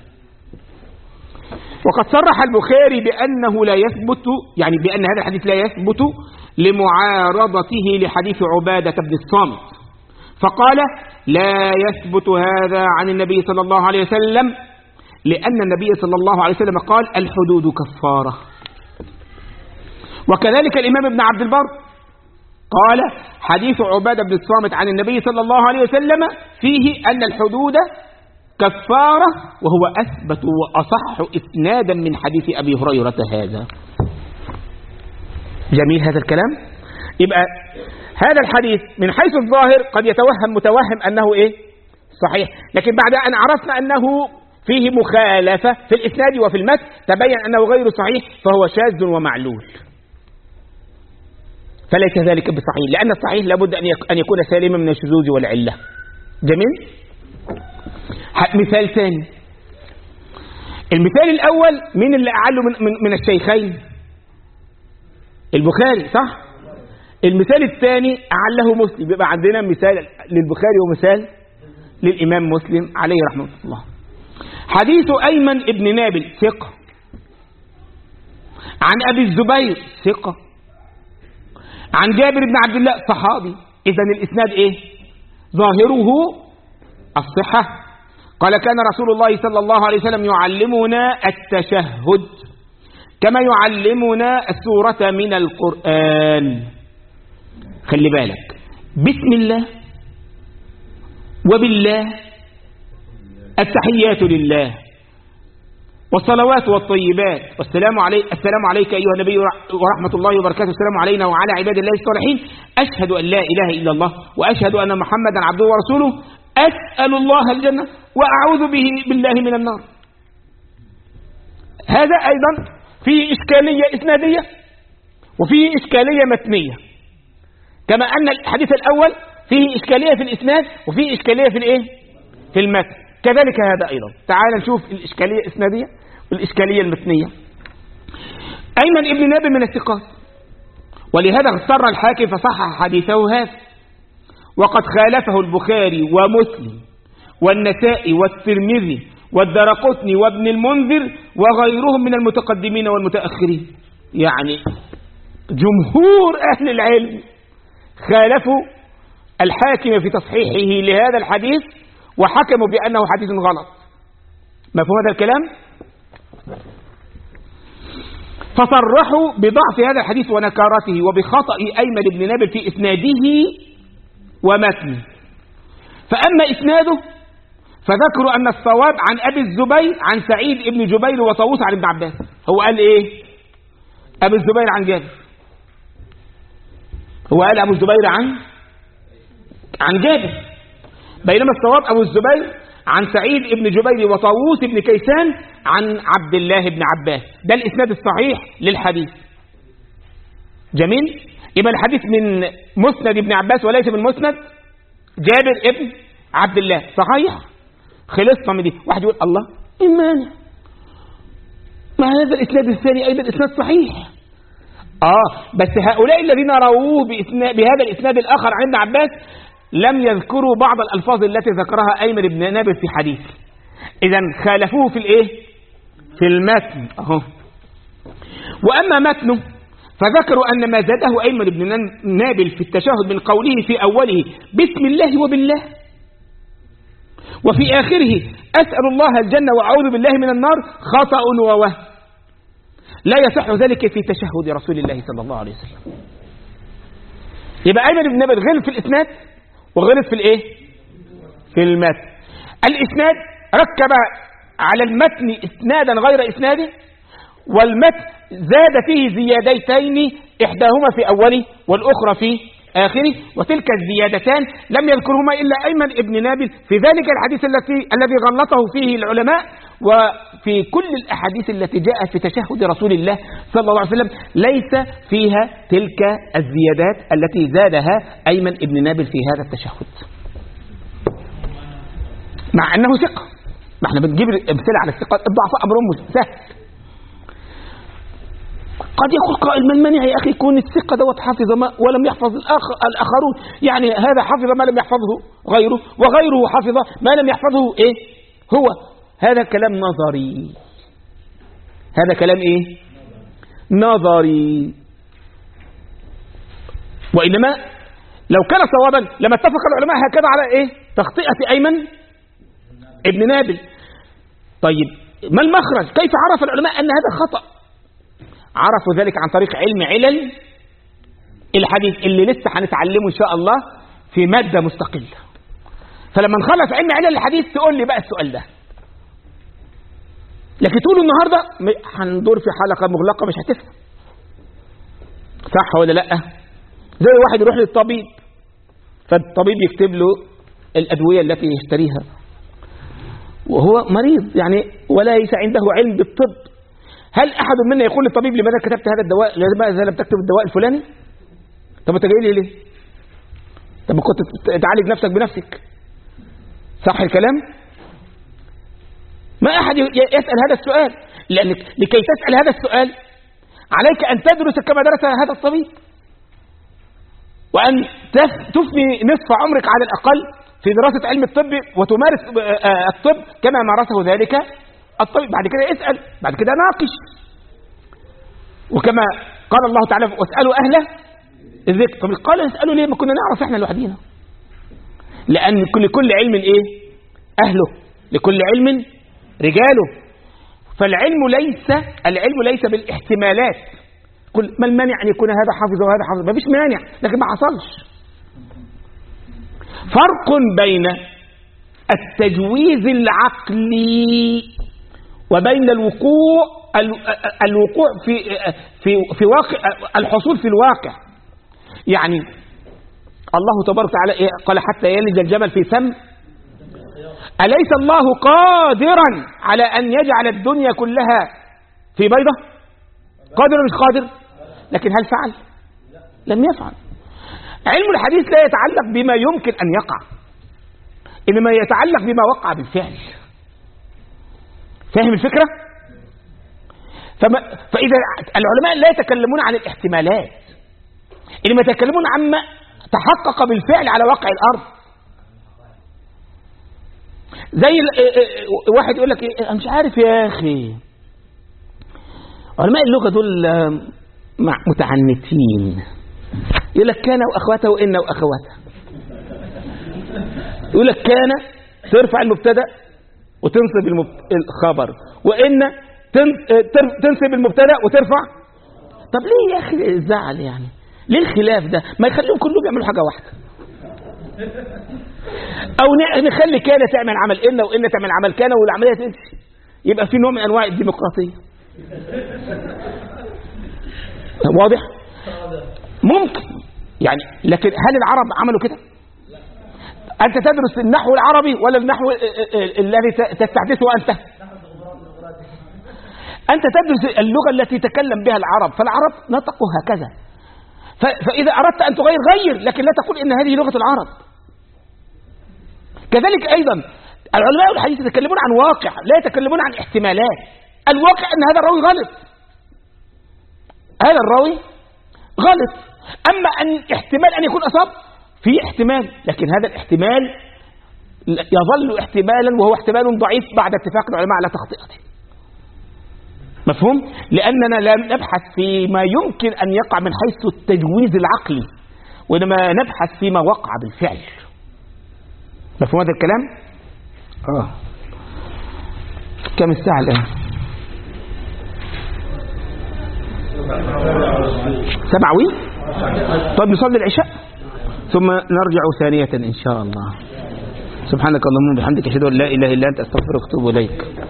وقد صرح البخاري بأنه لا يثبت، يعني بأن هذا الحديث لا يثبت لمعارضته لحديث عبادة بن الصامت، فقال لا يثبت هذا عن النبي صلى الله عليه وسلم، لأن النبي صلى الله عليه وسلم قال الحدود كفارة. وكذلك الإمام ابن عبد البر قال حديث عبادة بن الصامت عن النبي صلى الله عليه وسلم فيه أن الحدود كفارة، وهو أثبت وأصح إسنادا من حديث أبي هريرة هذا. جميل هذا الكلام. يبقى هذا الحديث من حيث الظاهر قد يتوهم متوهم أنه إيه؟ صحيح، لكن بعد أن عرفنا أنه فيه مخالفة في الإسناد وفي المتن تبين أنه غير صحيح، فهو شاذ ومعلول، فليس ذلك بصحيح، لأن الصحيح لابد أن يكون سالما من الشذوذ والعلة. جميل. مثال ثاني. المثال الأول من اللي أعله من الشيخين؟ البخاري، صح؟ المثال الثاني أعله مسلم، يبقى عندنا مثال للبخاري ومثال للإمام مسلم عليه رحمة الله. حديث أيمن ابن نابل ثقة، عن أبي الزبير ثقة، عن جابر بن عبد الله صحابي. إذن الإسناد إيه؟ ظاهره الصحة. قال كان رسول الله صلى الله عليه وسلم يعلمنا التشهد كما يعلمنا السورة من القرآن. خلي بالك، بسم الله وبالله، التحيات لله والصلوات والطيبات والسلام عليك أيها النبي ورحمة الله وبركاته، السلام علينا وعلى عباد الله الصالحين، أشهد أن لا إله إلا الله وأشهد أن محمدا عبده ورسوله، أسأل الله الجنة وأعوذ بالله من النار. هذا أيضا فيه إشكالية إسنادية وفيه إشكالية متنية، كما أن الحديث الأول فيه إشكالية في الإسناد وفيه إشكالية في الإيه؟ في المتن، كذلك هذا أيضا. تعال نشوف الإشكالية الإسنادية والإشكالية المتنية. أيمن ابن نابل من الثقات، ولهذا اغتر الحاكم فصحح حديثه هذا، وقد خالفه البخاري ومسلم والنسائي والترمذي والدرقطني وابن المنذر وغيرهم من المتقدمين والمتأخرين. يعني جمهور أهل العلم خالفوا الحاكم في تصحيحه لهذا الحديث وحكموا بأنه حديث غلط. مفهوم هذا الكلام؟ فصرحوا بضعف هذا الحديث ونكارته وبخطأ أيمن بن نابل في إسناده ومتنه. فأما إسناده فذكروا أن الصواب عن أبي الزبير عن سعيد بن جبير وطاووس عن ابن عباس. هو قال إيه؟ أبي الزبير عن جابر، هو قال أبو الزبير عن جابر، بينما الصواب أبو الزبير عن سعيد بن جبير وطاووس بن كيسان عن عبد الله بن عباس. ده الإسناد الصحيح للحديث. جميل. يبقى الحديث من مسند ابن عباس وليس من مسند جابر ابن عبد الله. صحيح. خلصنا من دي. واحد يقول الله إيه المانع؟ ما هذا الإسناد الثاني أيضا إسناد صحيح. بس هؤلاء الذين رووه بهذا الإسناد الآخر عن ابن عباس لم يذكروا بعض الألفاظ التي ذكرها أيمن بن نابل في حديثه، إذن خالفوه في الإيه؟ في المتن. وأما متنه فذكروا أن ما زاده أيمن بن نابل في التشهد من قوله في أوله بسم الله وبالله، وفي آخره أسأل الله الجنة وأعوذ بالله من النار، خطأ ووهم، لا يصح ذلك في تشهد رسول الله صلى الله عليه وسلم. يبقى أيمن بن نابل غلط في الإسناد وغلط في الإيه؟ في المتن. الإسناد ركب على المتن إسنادا غير إسناده، والمتن زاد فيه زيادتين، إحداهما في أوله والأخرى في آخره، وتلك الزيادتان لم يذكرهما إلا أيمن ابن نابل في ذلك الحديث الذي غلطه فيه العلماء. وفي كل الأحاديث التي جاءت في تشهد رسول الله صلى الله عليه وسلم ليس فيها تلك الزيادات التي زادها أيمن ابن نابل في هذا التشهد، مع أنه ثقة. ما احنا بنجيب أمثلة على الثقات، الضعفاء أمرهم سهل. قد يقول قائل ما المانع يا أخي يكون الثقة دوت حافظ ولم يحفظ الآخرون؟ يعني هذا حفظ ما لم يحفظه غيره، وغيره حفظ ما لم يحفظه إيه هو. هذا كلام نظري. هذا كلام إيه؟ نظري. وإنما لو كان صوابا لما اتفق العلماء هكذا على إيه؟ تخطئة أيمن ابن نابل. طيب ما المخرج؟ كيف عرف العلماء أن هذا خطأ؟ عرفوا ذلك عن طريق علم علل الحديث اللي لسه هنتعلمه إن شاء الله في مادة مستقلة. فلما نخلص علم علل الحديث تقول لي بقى السؤال ده، لكن تقولوا النهاردة هندور في حلقة مغلقة مش هتفهم. صح ولا لأ؟ زي واحد يروح للطبيب، فالطبيب يكتب له الأدوية التي يشتريها وهو مريض يعني وليس عنده علم بالطب. هل أحد منا يقول للطبيب لماذا كتبت هذا الدواء، لماذا لم تكتب الدواء الفلاني؟ طب انت جاي لي ليه؟ طب كنت تعالج نفسك بنفسك. صح الكلام؟ ما أحد يسأل هذا السؤال، لأنك لكي تسأل هذا السؤال عليك أن تدرس كما درس هذا الطبيب، وأن تفني نصف عمرك على الأقل في دراسة علم الطب وتمارس الطب كما مارسه ذلك الطبيب. بعد كده اسأل، بعد كده ناقش. وكما قال الله تعالى واسألوا أهله الذكر. طب قال اسألوا ليه؟ ما كنا نعرف احنا لوحدينا. لأن لكل علم ايه؟ أهله، لكل علم رجاله. فالعلم ليس بالاحتمالات. قل ما المانع أن يكون هذا حافظ وهذا حافظ؟ ما فيش مانع، لكن ما حصلش. فرق بين التجويز العقلي وبين الوقوع في واقع، الحصول في الواقع. يعني الله تبارك وتعالى قال حتى يلج الجمل في سم. أليس الله قادرا على أن يجعل الدنيا كلها في بيضة؟ قادر مش قادر؟ لكن هل فعل؟ لم يفعل. علم الحديث لا يتعلق بما يمكن أن يقع، إنما يتعلق بما وقع بالفعل. فاهم الفكرة؟ فإذا العلماء لا يتكلمون عن الاحتمالات، إنما يتكلمون عما تحقق بالفعل على واقع الأرض. زي واحد يقول لك أنا مش عارف يا أخي، علماء اللغة دول متعنتين. يقول لك كان وأخواته وإن وأخواته. يقول لك كان ترفع المبتدأ وتنصب الخبر، وإن تنصب المبتدأ وترفع. طب ليه يا أخي الزعل يعني؟ ليه الخلاف ده؟ ما يخليهم كلهم يعملوا حاجة واحدة. أو نخلي كان تعمل عمل إن وإن تعمل عمل كان والعملية تمشي، يبقى في نوع من أنواع الديمقراطية. واضح؟ ممكن يعني، لكن هل العرب عملوا كده؟ أنت تدرس النحو العربي ولا النحو الذي تستحدثه أنت؟ أنت تدرس اللغة التي تكلم بها العرب، فالعرب نطقوا هكذا. فإذا أردت أن تغير غير، لكن لا تقول إن هذه لغة العرب. كذلك أيضا العلماء الحديث يتكلمون عن واقع، لا يتكلمون عن احتمالات. الواقع أن هذا الراوي غلط، هذا الراوي غلط. أما أن احتمال أن يكون أصاب، في احتمال، لكن هذا الاحتمال يظل احتمالا وهو احتمال ضعيف بعد اتفاق العلماء على تخطئته. مفهوم؟ لأننا لا نبحث فيما يمكن أن يقع من حيث التجويز العقلي، وإنما نبحث فيما وقع بالفعل. مفهوم هذا الكلام؟ كم الساعة الآن؟ 7. طيب نصلي العشاء ثم نرجع ثانية إن شاء الله. سبحانك اللهم وبحمدك أشهد أن لا إله إلا أنت أستغفرك وأتوب إليك.